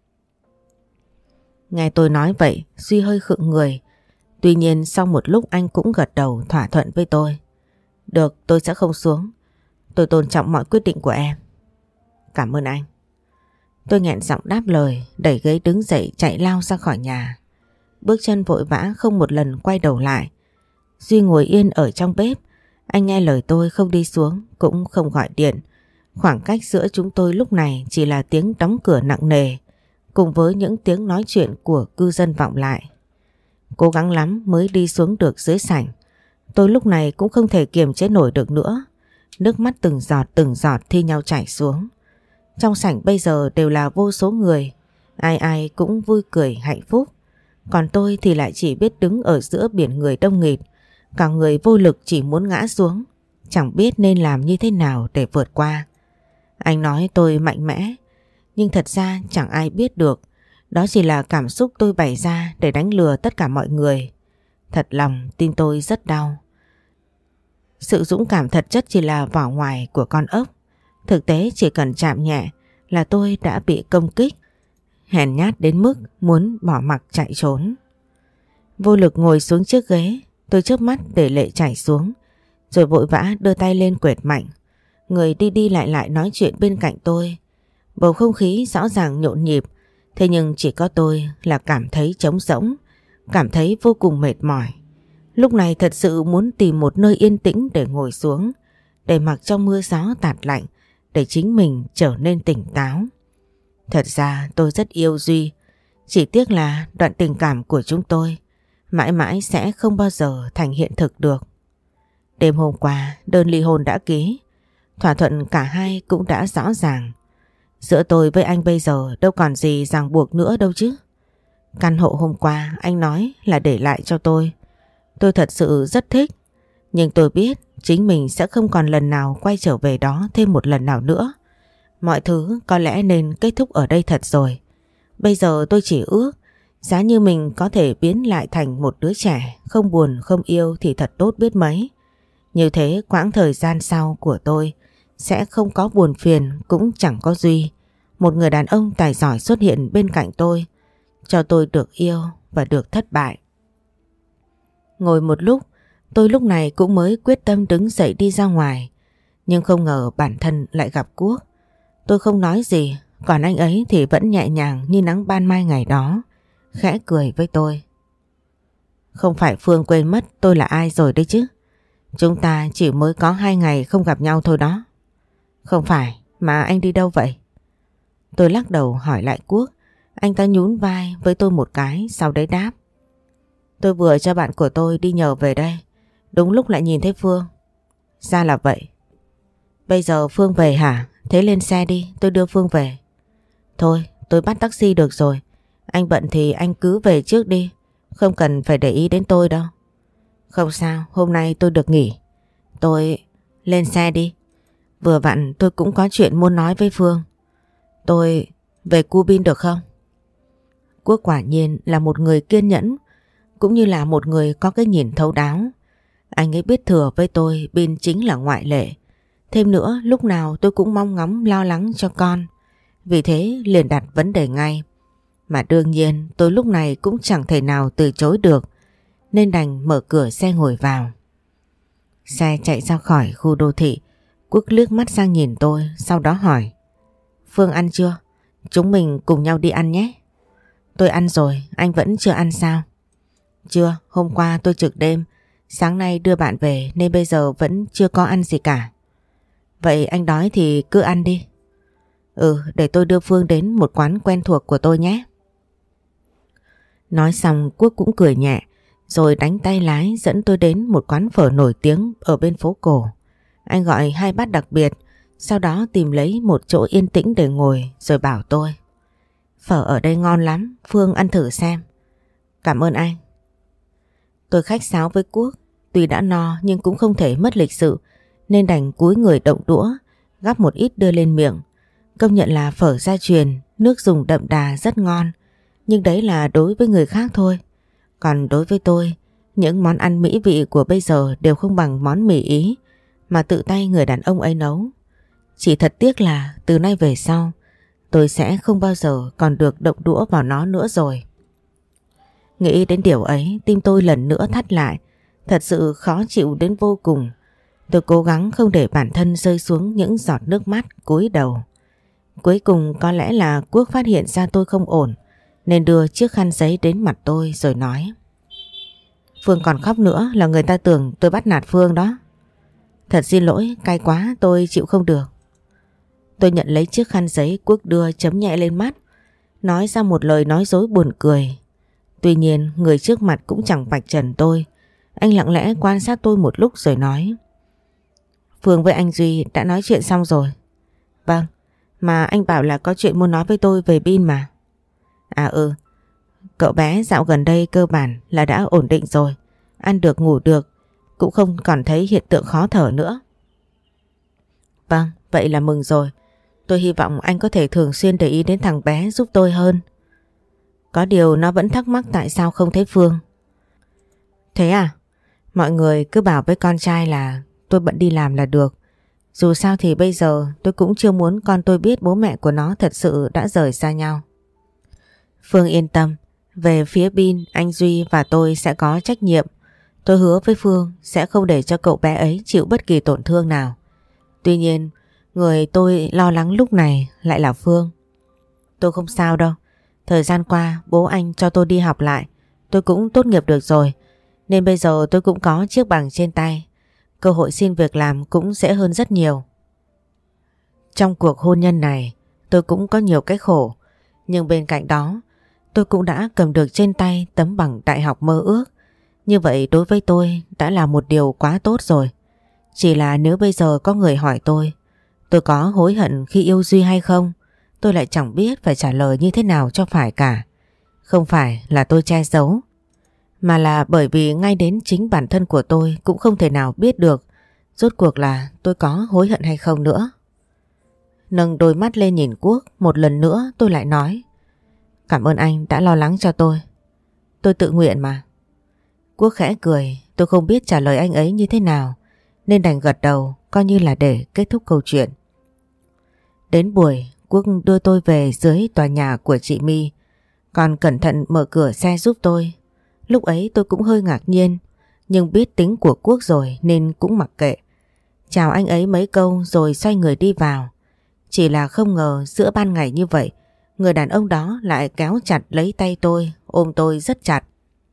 Nghe tôi nói vậy, Duy hơi khựng người. Tuy nhiên sau một lúc anh cũng gật đầu thỏa thuận với tôi. Được, tôi sẽ không xuống. Tôi tôn trọng mọi quyết định của em. Cảm ơn anh. Tôi nghẹn giọng đáp lời, đẩy ghế đứng dậy chạy lao ra khỏi nhà. Bước chân vội vã không một lần quay đầu lại. Duy ngồi yên ở trong bếp. Anh nghe lời tôi không đi xuống, cũng không gọi điện. Khoảng cách giữa chúng tôi lúc này chỉ là tiếng đóng cửa nặng nề, cùng với những tiếng nói chuyện của cư dân vọng lại. Cố gắng lắm mới đi xuống được dưới sảnh. Tôi lúc này cũng không thể kiềm chế nổi được nữa. Nước mắt từng giọt từng giọt thi nhau chảy xuống. Trong sảnh bây giờ đều là vô số người. Ai ai cũng vui cười hạnh phúc. Còn tôi thì lại chỉ biết đứng ở giữa biển người đông nghịt. Cả người vô lực chỉ muốn ngã xuống. Chẳng biết nên làm như thế nào để vượt qua. Anh nói tôi mạnh mẽ. Nhưng thật ra chẳng ai biết được. Đó chỉ là cảm xúc tôi bày ra để đánh lừa tất cả mọi người. Thật lòng tim tôi rất đau. Sự dũng cảm thật chất chỉ là vỏ ngoài của con ốc. Thực tế chỉ cần chạm nhẹ là tôi đã bị công kích. Hèn nhát đến mức muốn bỏ mặc chạy trốn. Vô lực ngồi xuống chiếc ghế. Tôi chớp mắt để lệ chảy xuống. Rồi vội vã đưa tay lên quệt mạnh. Người đi đi lại lại nói chuyện bên cạnh tôi. Bầu không khí rõ ràng nhộn nhịp. Thế nhưng chỉ có tôi là cảm thấy trống rỗng. Cảm thấy vô cùng mệt mỏi. Lúc này thật sự muốn tìm một nơi yên tĩnh để ngồi xuống. Để mặc cho mưa gió tạt lạnh. Để chính mình trở nên tỉnh táo. Thật ra tôi rất yêu Duy. Chỉ tiếc là đoạn tình cảm của chúng tôi mãi mãi sẽ không bao giờ thành hiện thực được. Đêm hôm qua đơn ly hôn đã ký. Thỏa thuận cả hai cũng đã rõ ràng. Giữa tôi với anh bây giờ đâu còn gì ràng buộc nữa đâu chứ. Căn hộ hôm qua anh nói là để lại cho tôi. Tôi thật sự rất thích. Nhưng tôi biết chính mình sẽ không còn lần nào quay trở về đó thêm một lần nào nữa. Mọi thứ có lẽ nên kết thúc ở đây thật rồi. Bây giờ tôi chỉ ước giá như mình có thể biến lại thành một đứa trẻ không buồn không yêu thì thật tốt biết mấy. Như thế quãng thời gian sau của tôi sẽ không có buồn phiền, cũng chẳng có Duy. Một người đàn ông tài giỏi xuất hiện bên cạnh tôi, cho tôi được yêu và được thất bại. Ngồi một lúc, tôi lúc này cũng mới quyết tâm đứng dậy đi ra ngoài. Nhưng không ngờ bản thân lại gặp Quốc. Tôi không nói gì, còn anh ấy thì vẫn nhẹ nhàng như nắng ban mai ngày đó, khẽ cười với tôi. Không phải Phương quên mất tôi là ai rồi đấy chứ. Chúng ta chỉ mới có hai ngày không gặp nhau thôi đó. Không phải, mà anh đi đâu vậy? Tôi lắc đầu hỏi lại Quốc. Anh ta nhún vai với tôi một cái, sau đấy đáp. Tôi vừa cho bạn của tôi đi nhờ về đây. Đúng lúc lại nhìn thấy Phương. Ra là vậy. Bây giờ Phương về hả? Thế lên xe đi, tôi đưa Phương về. Thôi, tôi bắt taxi được rồi. Anh bận thì anh cứ về trước đi. Không cần phải để ý đến tôi đâu. Không sao, hôm nay tôi được nghỉ. Tôi... Lên xe đi. Vừa vặn tôi cũng có chuyện muốn nói với Phương. Tôi... Về Cú Bin được không? Quốc quả nhiên là một người kiên nhẫn, cũng như là một người có cái nhìn thấu đáo. Anh ấy biết thừa với tôi Bin chính là ngoại lệ. Thêm nữa lúc nào tôi cũng mong ngóng lo lắng cho con. Vì thế liền đặt vấn đề ngay. Mà đương nhiên tôi lúc này cũng chẳng thể nào từ chối được, nên đành mở cửa xe ngồi vào. Xe chạy ra khỏi khu đô thị. Quốc liếc mắt sang nhìn tôi, sau đó hỏi. Phương ăn chưa? Chúng mình cùng nhau đi ăn nhé. Tôi ăn rồi, anh vẫn chưa ăn sao? Chưa, hôm qua tôi trực đêm. Sáng nay đưa bạn về nên bây giờ vẫn chưa có ăn gì cả. Vậy anh đói thì cứ ăn đi. Ừ, để tôi đưa Phương đến một quán quen thuộc của tôi nhé. Nói xong Quốc cũng cười nhẹ, rồi đánh tay lái dẫn tôi đến một quán phở nổi tiếng ở bên phố cổ. Anh gọi hai bát đặc biệt, sau đó tìm lấy một chỗ yên tĩnh để ngồi rồi bảo tôi: phở ở đây ngon lắm, Phương ăn thử xem. Cảm ơn anh. Tôi khách sáo với Quốc, tuy đã no nhưng cũng không thể mất lịch sự, nên đành cúi người động đũa, gắp một ít đưa lên miệng. Công nhận là phở gia truyền, nước dùng đậm đà rất ngon, nhưng đấy là đối với người khác thôi. Còn đối với tôi, những món ăn mỹ vị của bây giờ đều không bằng món mì Ý mà tự tay người đàn ông ấy nấu. Chỉ thật tiếc là từ nay về sau, tôi sẽ không bao giờ còn được động đũa vào nó nữa rồi. Nghĩ đến điều ấy, tim tôi lần nữa thắt lại, thật sự khó chịu đến vô cùng. Tôi cố gắng không để bản thân rơi xuống những giọt nước mắt, cúi đầu. Cuối cùng có lẽ là Quốc phát hiện ra tôi không ổn, nên đưa chiếc khăn giấy đến mặt tôi rồi nói: Phương còn khóc nữa là người ta tưởng tôi bắt nạt Phương đó. Thật xin lỗi, cay quá, tôi chịu không được. Tôi nhận lấy chiếc khăn giấy Quốc đưa, chấm nhẹ lên mắt, nói ra một lời nói dối buồn cười. Tuy nhiên người trước mặt cũng chẳng vạch trần tôi. Anh lặng lẽ quan sát tôi một lúc rồi nói: Phương với anh Duy đã nói chuyện xong rồi. Vâng, mà anh bảo là có chuyện muốn nói với tôi về Bin mà. À ừ, cậu bé dạo gần đây cơ bản là đã ổn định rồi, ăn được ngủ được, cũng không còn thấy hiện tượng khó thở nữa. Vâng, vậy là mừng rồi. Tôi hy vọng anh có thể thường xuyên để ý đến thằng bé giúp tôi hơn. Có điều nó vẫn thắc mắc tại sao không thấy Phương. Thế à? Mọi người cứ bảo với con trai là tôi bận đi làm là được. Dù sao thì bây giờ tôi cũng chưa muốn con tôi biết bố mẹ của nó thật sự đã rời xa nhau. Phương yên tâm, về phía Bin, anh Duy và tôi sẽ có trách nhiệm. Tôi hứa với Phương sẽ không để cho cậu bé ấy chịu bất kỳ tổn thương nào. Tuy nhiên, người tôi lo lắng lúc này lại là Phương. Tôi không sao đâu. Thời gian qua bố anh cho tôi đi học lại, tôi cũng tốt nghiệp được rồi, nên bây giờ tôi cũng có chiếc bằng trên tay. Cơ hội xin việc làm cũng dễ hơn rất nhiều. Trong cuộc hôn nhân này tôi cũng có nhiều cái khổ, nhưng bên cạnh đó tôi cũng đã cầm được trên tay tấm bằng đại học mơ ước. Như vậy đối với tôi đã là một điều quá tốt rồi. Chỉ là nếu bây giờ có người hỏi tôi tôi có hối hận khi yêu Duy hay không, tôi lại chẳng biết phải trả lời như thế nào cho phải cả. Không phải là tôi che giấu, mà là bởi vì ngay đến chính bản thân của tôi cũng không thể nào biết được rốt cuộc là tôi có hối hận hay không nữa. Nâng đôi mắt lên nhìn Quốc, một lần nữa tôi lại nói: Cảm ơn anh đã lo lắng cho tôi. Tôi tự nguyện mà. Quốc khẽ cười, tôi không biết trả lời anh ấy như thế nào, nên đành gật đầu coi như là để kết thúc câu chuyện. Đến buổi, Quốc đưa tôi về dưới tòa nhà của chị My, còn cẩn thận mở cửa xe giúp tôi. Lúc ấy tôi cũng hơi ngạc nhiên, nhưng biết tính của Quốc rồi nên cũng mặc kệ. Chào anh ấy mấy câu rồi xoay người đi vào. Chỉ là không ngờ giữa ban ngày như vậy, người đàn ông đó lại kéo chặt lấy tay tôi, ôm tôi rất chặt.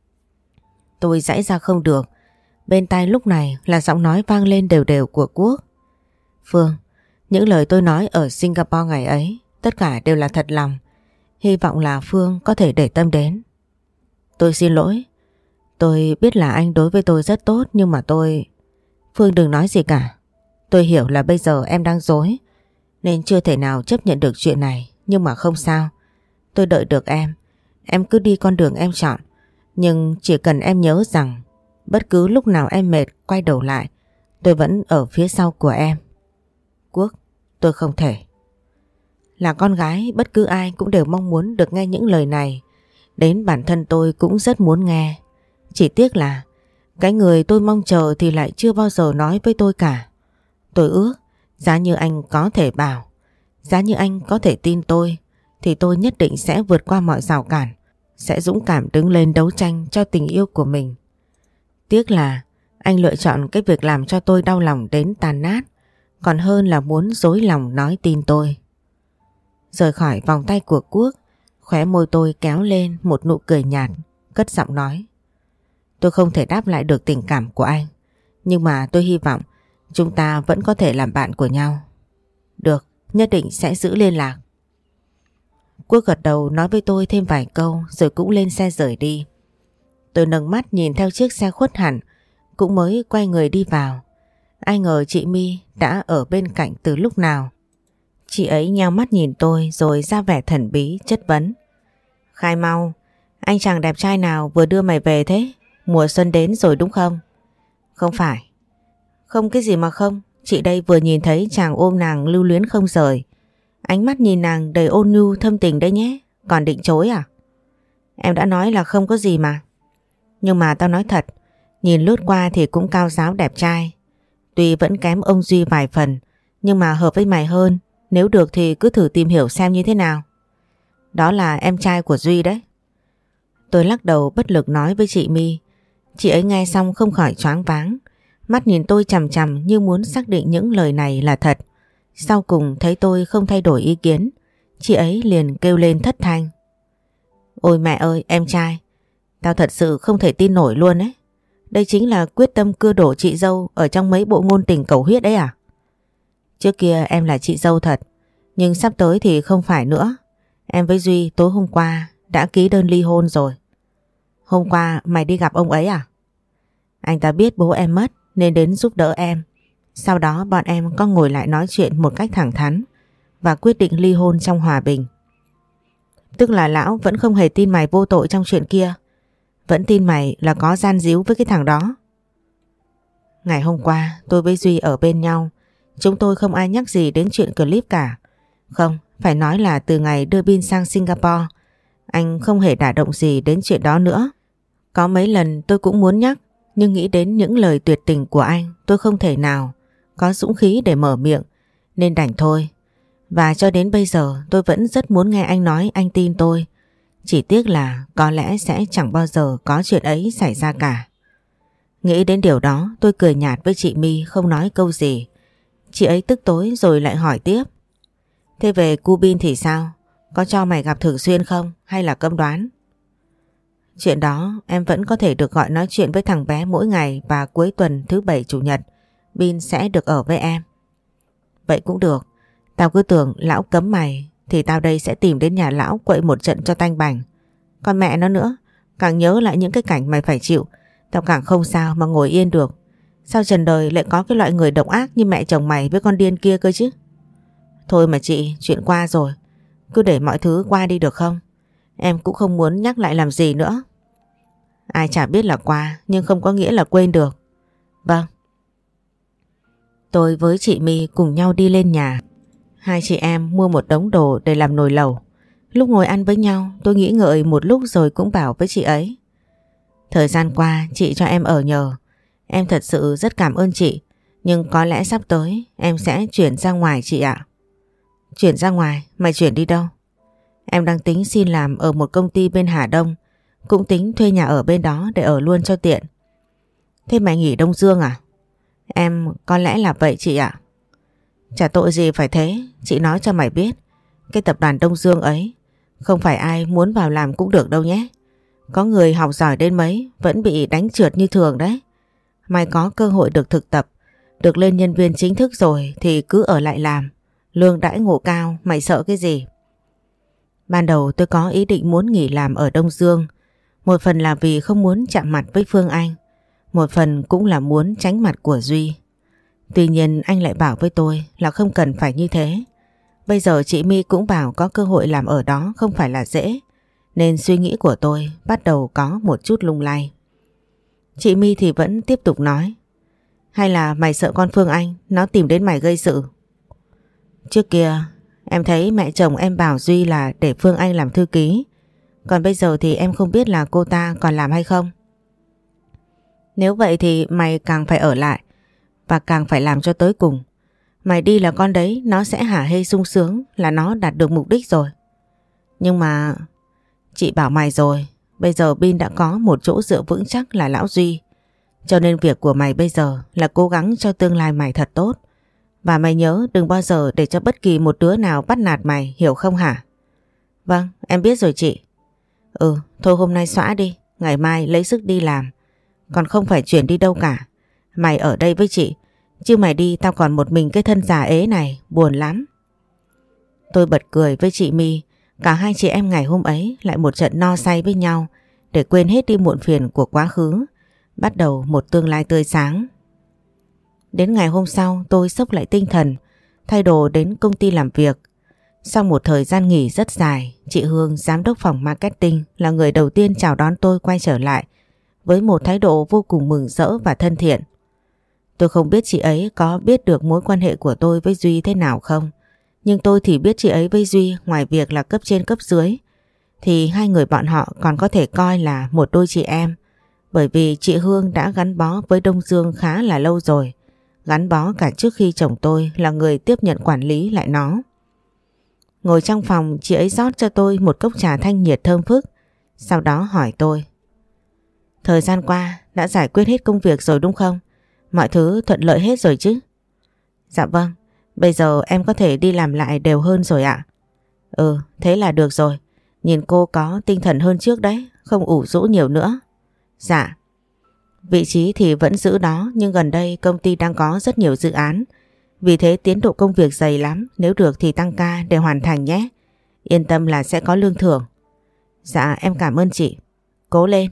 Tôi giãy ra không được. Bên tai lúc này là giọng nói vang lên đều đều của Quốc: Phương, những lời tôi nói ở Singapore ngày ấy tất cả đều là thật lòng. Hy vọng là Phương có thể để tâm đến. Tôi xin lỗi. Tôi biết là anh đối với tôi rất tốt, nhưng mà tôi... Phương đừng nói gì cả. Tôi hiểu là bây giờ em đang dối, nên chưa thể nào chấp nhận được chuyện này. Nhưng mà không sao. Tôi đợi được em. Em cứ đi con đường em chọn. Nhưng chỉ cần em nhớ rằng bất cứ lúc nào em mệt quay đầu lại, tôi vẫn ở phía sau của em. Quốc, tôi không thể. Là con gái, bất cứ ai cũng đều mong muốn được nghe những lời này. Đến bản thân tôi cũng rất muốn nghe. Chỉ tiếc là cái người tôi mong chờ thì lại chưa bao giờ nói với tôi cả. Tôi ước giá như anh có thể bảo, giá như anh có thể tin tôi, thì tôi nhất định sẽ vượt qua mọi rào cản, sẽ dũng cảm đứng lên đấu tranh cho tình yêu của mình. Tiếc là anh lựa chọn cái việc làm cho tôi đau lòng đến tàn nát, còn hơn là muốn dối lòng nói tin tôi. Rời khỏi vòng tay của Quốc, khóe môi tôi kéo lên một nụ cười nhạt, cất giọng nói: Tôi không thể đáp lại được tình cảm của anh, nhưng mà tôi hy vọng chúng ta vẫn có thể làm bạn của nhau. Được, nhất định sẽ giữ liên lạc. Quốc gật đầu nói với tôi thêm vài câu rồi cũng lên xe rời đi. Tôi nâng mắt nhìn theo chiếc xe khuất hẳn, cũng mới quay người đi vào. Ai ngờ chị My đã ở bên cạnh từ lúc nào. Chị ấy nheo mắt nhìn tôi rồi ra vẻ thần bí chất vấn. Khai mau, anh chàng đẹp trai nào vừa đưa mày về thế? Mùa xuân đến rồi đúng không? Không phải. Không cái gì mà không, chị đây vừa nhìn thấy chàng ôm nàng lưu luyến không rời. Ánh mắt nhìn nàng đầy ôn nhu thâm tình đấy nhé, còn định chối à? Em đã nói là không có gì mà. Nhưng mà tao nói thật, nhìn lướt qua thì cũng cao ráo đẹp trai. Tuy vẫn kém ông Duy vài phần, nhưng mà hợp với mày hơn. Nếu được thì cứ thử tìm hiểu xem như thế nào. Đó là em trai của Duy đấy. Tôi lắc đầu bất lực nói với chị My. Chị ấy nghe xong không khỏi choáng váng, mắt nhìn tôi chằm chằm như muốn xác định những lời này là thật. Sau cùng thấy tôi không thay đổi ý kiến, chị ấy liền kêu lên thất thanh. Ôi mẹ ơi, em trai, tao thật sự không thể tin nổi luôn ấy. Đây chính là quyết tâm cưa đổ chị dâu ở trong mấy bộ ngôn tình cầu huyết đấy à? Trước kia em là chị dâu thật, nhưng sắp tới thì không phải nữa. Em với Duy tối hôm qua đã ký đơn ly hôn rồi. Hôm qua mày đi gặp ông ấy à? Anh ta biết bố em mất nên đến giúp đỡ em. Sau đó bọn em có ngồi lại nói chuyện một cách thẳng thắn và quyết định ly hôn trong hòa bình. Tức là lão vẫn không hề tin mày vô tội trong chuyện kia, vẫn tin mày là có gian díu với cái thằng đó. Ngày hôm qua tôi với Duy ở bên nhau, chúng tôi không ai nhắc gì đến chuyện clip cả. Không, phải nói là từ ngày đưa Bin sang Singapore, anh không hề đả động gì đến chuyện đó nữa. Có mấy lần tôi cũng muốn nhắc, nhưng nghĩ đến những lời tuyệt tình của anh, tôi không thể nào có dũng khí để mở miệng, nên đành thôi. Và cho đến bây giờ tôi vẫn rất muốn nghe anh nói anh tin tôi. Chỉ tiếc là có lẽ sẽ chẳng bao giờ có chuyện ấy xảy ra cả. Nghĩ đến điều đó tôi cười nhạt với chị My không nói câu gì. Chị ấy tức tối rồi lại hỏi tiếp. Thế về cu Bin thì sao? Có cho mày gặp thường xuyên không hay là cấm đoán? Chuyện đó em vẫn có thể được gọi nói chuyện với thằng bé mỗi ngày, và cuối tuần thứ bảy chủ nhật Bin sẽ được ở với em. Vậy cũng được. Tao cứ tưởng lão cấm mày thì tao đây sẽ tìm đến nhà lão quậy một trận cho tanh bành. Còn mẹ nó nữa, càng nhớ lại những cái cảnh mày phải chịu, tao càng không sao mà ngồi yên được. Sao trần đời lại có cái loại người độc ác như mẹ chồng mày với con điên kia cơ chứ? Thôi mà chị, chuyện qua rồi, cứ để mọi thứ qua đi được không? Em cũng không muốn nhắc lại làm gì nữa. Ai chả biết là qua, nhưng không có nghĩa là quên được. Vâng. Tôi với chị My cùng nhau đi lên nhà. Hai chị em mua một đống đồ để làm nồi lẩu. Lúc ngồi ăn với nhau tôi nghĩ ngợi một lúc rồi cũng bảo với chị ấy. Thời gian qua chị cho em ở nhờ. Em thật sự rất cảm ơn chị. Nhưng có lẽ sắp tới em sẽ chuyển ra ngoài chị ạ. Chuyển ra ngoài? Mày chuyển đi đâu? Em đang tính xin làm ở một công ty bên Hà Đông. Cũng tính thuê nhà ở bên đó để ở luôn cho tiện. Thế mày nghỉ Đông Dương à? Em có lẽ là vậy chị ạ. Chả tội gì phải thế. Chị nói cho mày biết, cái tập đoàn Đông Dương ấy không phải ai muốn vào làm cũng được đâu nhé. Có người học giỏi đến mấy vẫn bị đánh trượt như thường đấy. Mày có cơ hội được thực tập, được lên nhân viên chính thức rồi thì cứ ở lại làm. Lương đãi ngộ cao, mày sợ cái gì? Ban đầu tôi có ý định muốn nghỉ làm ở Đông Dương. Một phần là vì không muốn chạm mặt với Phương Anh, một phần cũng là muốn tránh mặt của Duy. Tuy nhiên anh lại bảo với tôi là không cần phải như thế. Bây giờ chị My cũng bảo có cơ hội làm ở đó không phải là dễ, nên suy nghĩ của tôi bắt đầu có một chút lung lay. Chị My thì vẫn tiếp tục nói. Hay là mày sợ con Phương Anh nó tìm đến mày gây sự? Trước kia em thấy mẹ chồng em bảo Duy là để Phương Anh làm thư ký. Còn bây giờ thì em không biết là cô ta còn làm hay không. Nếu vậy thì mày càng phải ở lại và càng phải làm cho tới cùng. Mày đi là con đấy nó sẽ hả hê sung sướng là nó đạt được mục đích rồi. Nhưng mà chị bảo mày rồi, bây giờ Bin đã có một chỗ dựa vững chắc là lão Duy. Cho nên việc của mày bây giờ là cố gắng cho tương lai mày thật tốt. Và mày nhớ đừng bao giờ để cho bất kỳ một đứa nào bắt nạt mày, hiểu không hả? Vâng, em biết rồi chị. Ừ, thôi hôm nay xóa đi, ngày mai lấy sức đi làm. Còn không phải chuyển đi đâu cả. Mày ở đây với chị, chứ mày đi tao còn một mình cái thân già ế này, buồn lắm. Tôi bật cười với chị My. Cả hai chị em ngày hôm ấy lại một trận no say với nhau để quên hết đi muộn phiền của quá khứ, bắt đầu một tương lai tươi sáng. Đến ngày hôm sau tôi xốc lại tinh thần, thay đồ đến công ty làm việc. Sau một thời gian nghỉ rất dài, chị Hương, giám đốc phòng marketing, là người đầu tiên chào đón tôi quay trở lại với một thái độ vô cùng mừng rỡ và thân thiện. Tôi không biết chị ấy có biết được mối quan hệ của tôi với Duy thế nào không, nhưng tôi thì biết chị ấy với Duy ngoài việc là cấp trên cấp dưới thì hai người bọn họ còn có thể coi là một đôi chị em, bởi vì chị Hương đã gắn bó với Đông Dương khá là lâu rồi, gắn bó cả trước khi chồng tôi là người tiếp nhận quản lý lại nó. Ngồi trong phòng, chị ấy rót cho tôi một cốc trà thanh nhiệt thơm phức, sau đó hỏi tôi: Thời gian qua đã giải quyết hết công việc rồi đúng không? Mọi thứ thuận lợi hết rồi chứ? Dạ vâng, bây giờ em có thể đi làm lại đều hơn rồi ạ. Ừ, thế là được rồi. Nhìn cô có tinh thần hơn trước đấy, không ủ rũ nhiều nữa. Dạ. Vị trí thì vẫn giữ đó, nhưng gần đây công ty đang có rất nhiều dự án. Vì thế tiến độ công việc dày lắm, nếu được thì tăng ca để hoàn thành nhé. Yên tâm là sẽ có lương thưởng. Dạ em cảm ơn chị. Cố lên.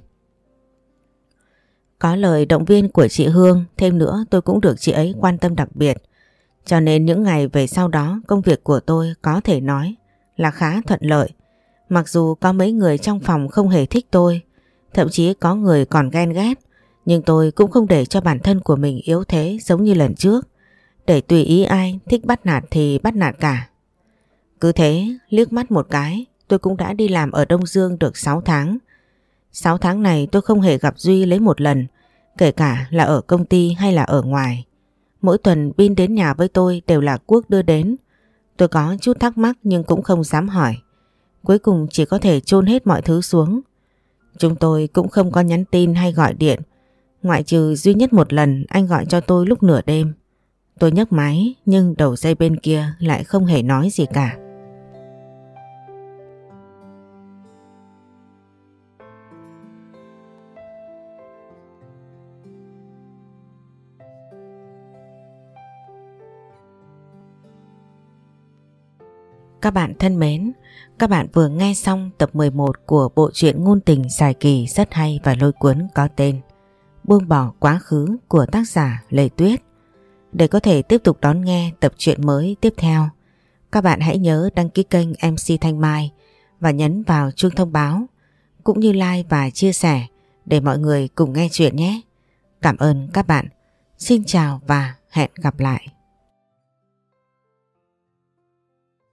Có lời động viên của chị Hương, thêm nữa tôi cũng được chị ấy quan tâm đặc biệt. Cho nên những ngày về sau đó công việc của tôi có thể nói là khá thuận lợi. Mặc dù có mấy người trong phòng không hề thích tôi, thậm chí có người còn ghen ghét, nhưng tôi cũng không để cho bản thân của mình yếu thế giống như lần trước, để tùy ý ai thích bắt nạt thì bắt nạt cả. Cứ thế liếc mắt một cái tôi cũng đã đi làm ở Đông Dương được sáu tháng. sáu tháng này tôi không hề gặp Duy lấy một lần, kể cả là ở công ty hay là ở ngoài. Mỗi tuần Bin đến nhà với tôi đều là Quốc đưa đến. Tôi có chút thắc mắc nhưng cũng không dám hỏi. Cuối cùng chỉ có thể chôn hết mọi thứ xuống. Chúng tôi cũng không có nhắn tin hay gọi điện, ngoại trừ duy nhất một lần anh gọi cho tôi lúc nửa đêm. Tôi nhấc máy nhưng đầu dây bên kia lại không hề nói gì cả. Các bạn thân mến, các bạn vừa nghe xong tập mười một của bộ truyện ngôn tình dài kỳ rất hay và lôi cuốn có tên Buông bỏ quá khứ của tác giả Lê Tuyết. Để có thể tiếp tục đón nghe tập truyện mới tiếp theo, các bạn hãy nhớ đăng ký kênh em xê Thanh Mai và nhấn vào chuông thông báo, cũng như like và chia sẻ để mọi người cùng nghe chuyện nhé. Cảm ơn các bạn. Xin chào và hẹn gặp lại.